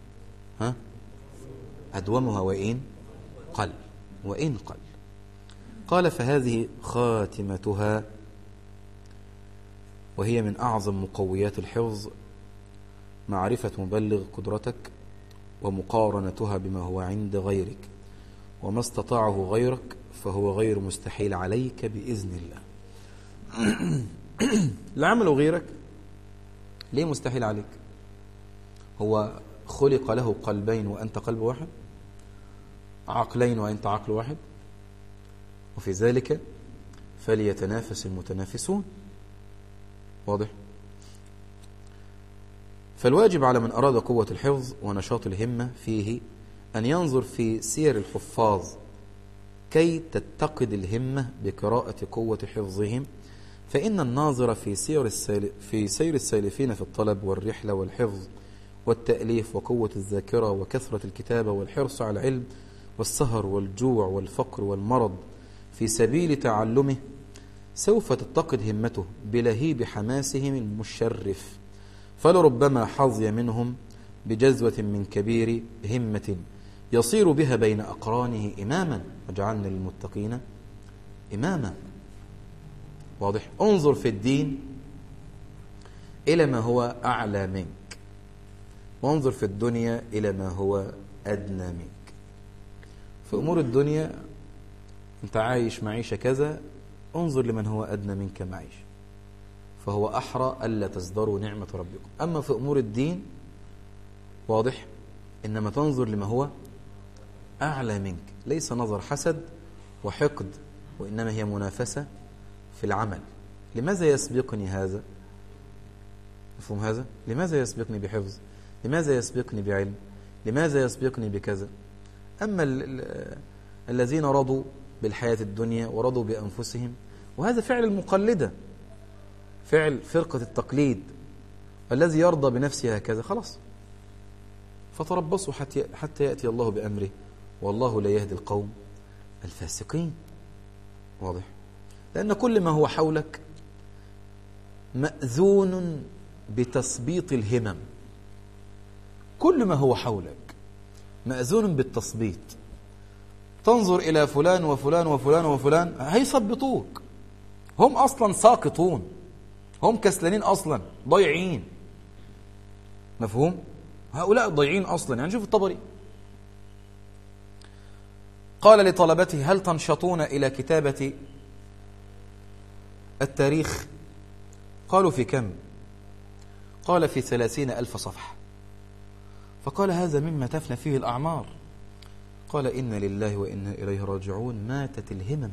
أدومها وإن قل. قال فهذه خاتمتها، وهي من أعظم مقويات الحفظ، معرفة مبلغ قدرتك ومقارنتها بما هو عند غيرك، وما استطاعه غيرك فهو غير مستحيل عليك بإذن الله. لعمله غيرك ليه مستحيل عليك؟ هو خلق له قلبين وأنت قلب واحد، عقلين وأنت عقل واحد، وفي ذلك فليتنافس المتنافسون. واضح؟ فالواجب على من أراد قوة الحفظ ونشاط الهمة فيه أن ينظر في سير الحفاظ كي تتقد الهمة بقراءة قوة حفظهم، فإن الناظر في سير السالفين في الطلب والرحلة والحفظ والتأليف وقوة الذاكرة وكثرة الكتابة والحرص على العلم والسهر والجوع والفقر والمرض في سبيل تعلمه، سوف تتقد همته بلهيب حماسهم المشرف، فلربما حظي منهم بجزوة من كبير همة يصير بها بين أقرانه إماما، وجعلنا للمتقين إماما. واضح؟ انظر في الدين إلى ما هو أعلى منك، وانظر في الدنيا إلى ما هو أدنى منك. في أمور الدنيا أنت عايش معيشة كذا، انظر لمن هو أدنى منك معيشة، فهو أحرى ألا تزدروا نعمة ربكم. أما في أمور الدين واضح، إنما تنظر لما هو أعلى منك، ليس نظر حسد وحقد، وإنما هي منافسة في العمل. لماذا يسبقني هذا؟ مفهوم هذا؟ لماذا يسبقني بحفظ؟ لماذا يسبقني بعلم؟ لماذا يسبقني بكذا؟ أما الذين رضوا بالحياة الدنيا ورضوا بأنفسهم، وهذا فعل المقلدة، فعل فرقة التقليد، الذي يرضى بنفسه هكذا خلاص، فتربصوا حتى يأتي الله بأمره، والله لا يهدي القوم الفاسقين. واضح؟ لأن كل ما هو حولك مأذون بتثبيط الهمم، كل ما هو حولك مأذون بالتثبيط. تنظر إلى فلان وفلان وفلان وفلان هيثبطوك، هم أصلا ساقطون، هم كسلانين أصلا، ضيعين. مفهوم؟ هؤلاء ضيعين أصلا. يعني شوف الطبري قال لطلبته هل تنشطون إلى كتابة التاريخ؟ قالوا في كم؟ قال في 30,000 صفحة. فقال هذا مما تفنى فيه الأعمار. قال إنا لله وإنا إليه راجعون. ماتت الهمم،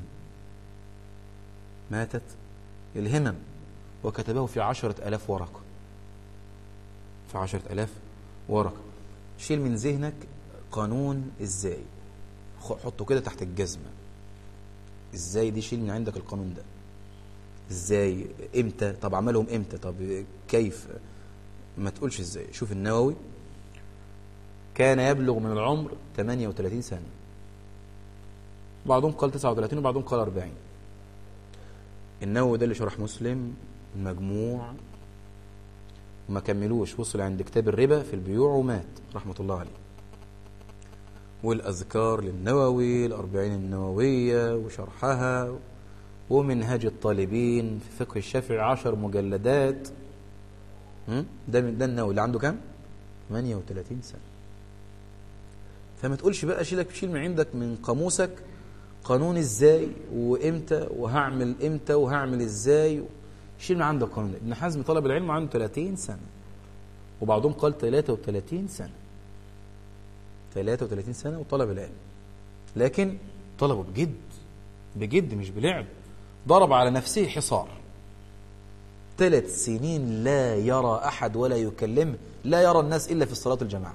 ماتت الهمم. وكتبه في 10,000 ورقة، في 10,000 ورقة. شيل من ذهنك قانون إزاي، حطه كده تحت الجزمة. إزاي دي؟ شيل من عندك القانون ده. إزاي؟ إمتى؟ طب عملهم إمتى؟ طب كيف؟ ما تقولش إزاي. شوف النووي كان يبلغ من العمر 38 سنة، بعضهم قال 39 وبعضهم قال 40. النووي ده اللي شرح مسلم المجموع وما كملوش، وصل عند كتاب الربا في البيوع ومات رحمة الله عليه. والأذكار للنووي، الأربعين النووية وشرحها، ومنهاج الطالبين في فقه الشافعي 10 مجلدات. ده النووي اللي عنده كام؟ 38 سنة. فما تقولش بقى شيل من عندك من قاموسك قانون ازاي وامتى وهعمل امتى وهعمل ازاي. شيل من عندك قانون. ابن حزم طلب العلم عنده 30 سنة، وبعضهم قال 33 سنة. 33 سنة وطلب العلم، لكن طلبه بجد بجد مش بلعب. ضرب على نفسه حصار 3 سنين، لا يرى أحد ولا يكلمه، لا يرى الناس إلا في الصلاة الجماعة،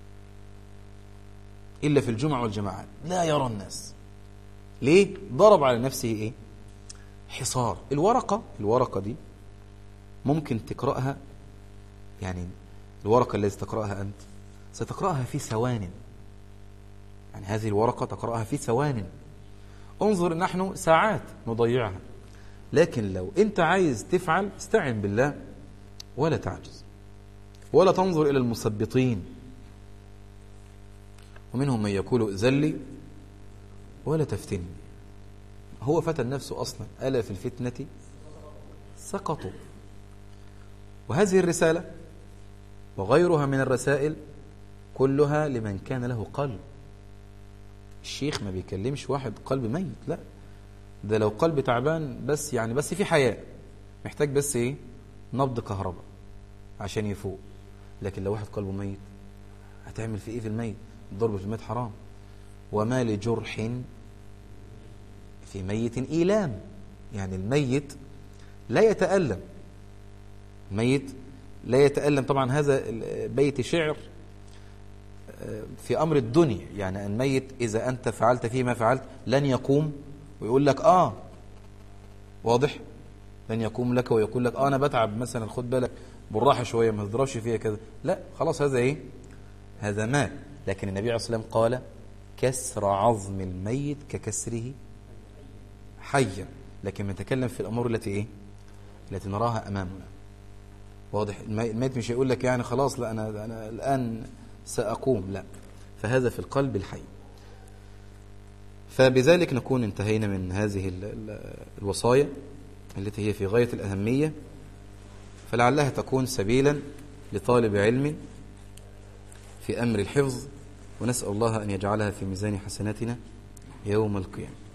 إلا في الجمعة والجماعات، لا يرى الناس. ليه؟ ضرب على نفسه إيه؟ حصار. الورقة دي ممكن تقرأها، يعني الورقة التي تقرأها أنت ستقرأها في ثوان، يعني هذه الورقة تقرأها في ثوان. انظر، نحن ساعات نضيعها، لكن لو أنت عايز تفعل استعن بالله ولا تعجز، ولا تنظر إلى المثبطين. ومنهم من يقول ائذن لي ولا تفتني. هو فتن نفسه أصلا، ألا في الفتنة سقطوا. وهذه الرسالة وغيرها من الرسائل كلها لمن كان له قلب. الشيخ ما بيكلمش واحد قلب ميت، لا، ده لو قلب تعبان بس، يعني بس في حياة، محتاج بس ايه؟ نبض كهرباء عشان يفوق. لكن لو واحد قلبه ميت هتعمل في ايه في الميت؟ الضرب في الميت حرام. وما لجرح في ميت إيلام، يعني الميت لا يتألم، الميت لا يتألم. طبعا هذا بيت شعر في أمر الدنيا، يعني الميت إذا أنت فعلت فيه ما فعلت لن يقوم ويقول لك واضح، لن يقوم لك ويقول لك أنا بتعب مثلا، خد بالك بالراحة شوية ما تضربش فيها كذا، لا خلاص، هذا إيه؟ هذا مات. لكن النبي عليه الصلاة والسلام قال كسر عظم الميت ككسره حيا. لكن نتكلم في الأمور التي إيه؟ التي نراها أمامنا. واضح؟ الميت مش هيقول لك يعني خلاص لا أنا الآن سأقوم، لا، فهذا في القلب الحي. فبذلك نكون انتهينا من هذه الوصايا التي هي في غاية الأهمية، فلعلها تكون سبيلا لطالب علم في أمر الحفظ، ونسأل الله أن يجعلها في ميزان حسناتنا يوم القيامة.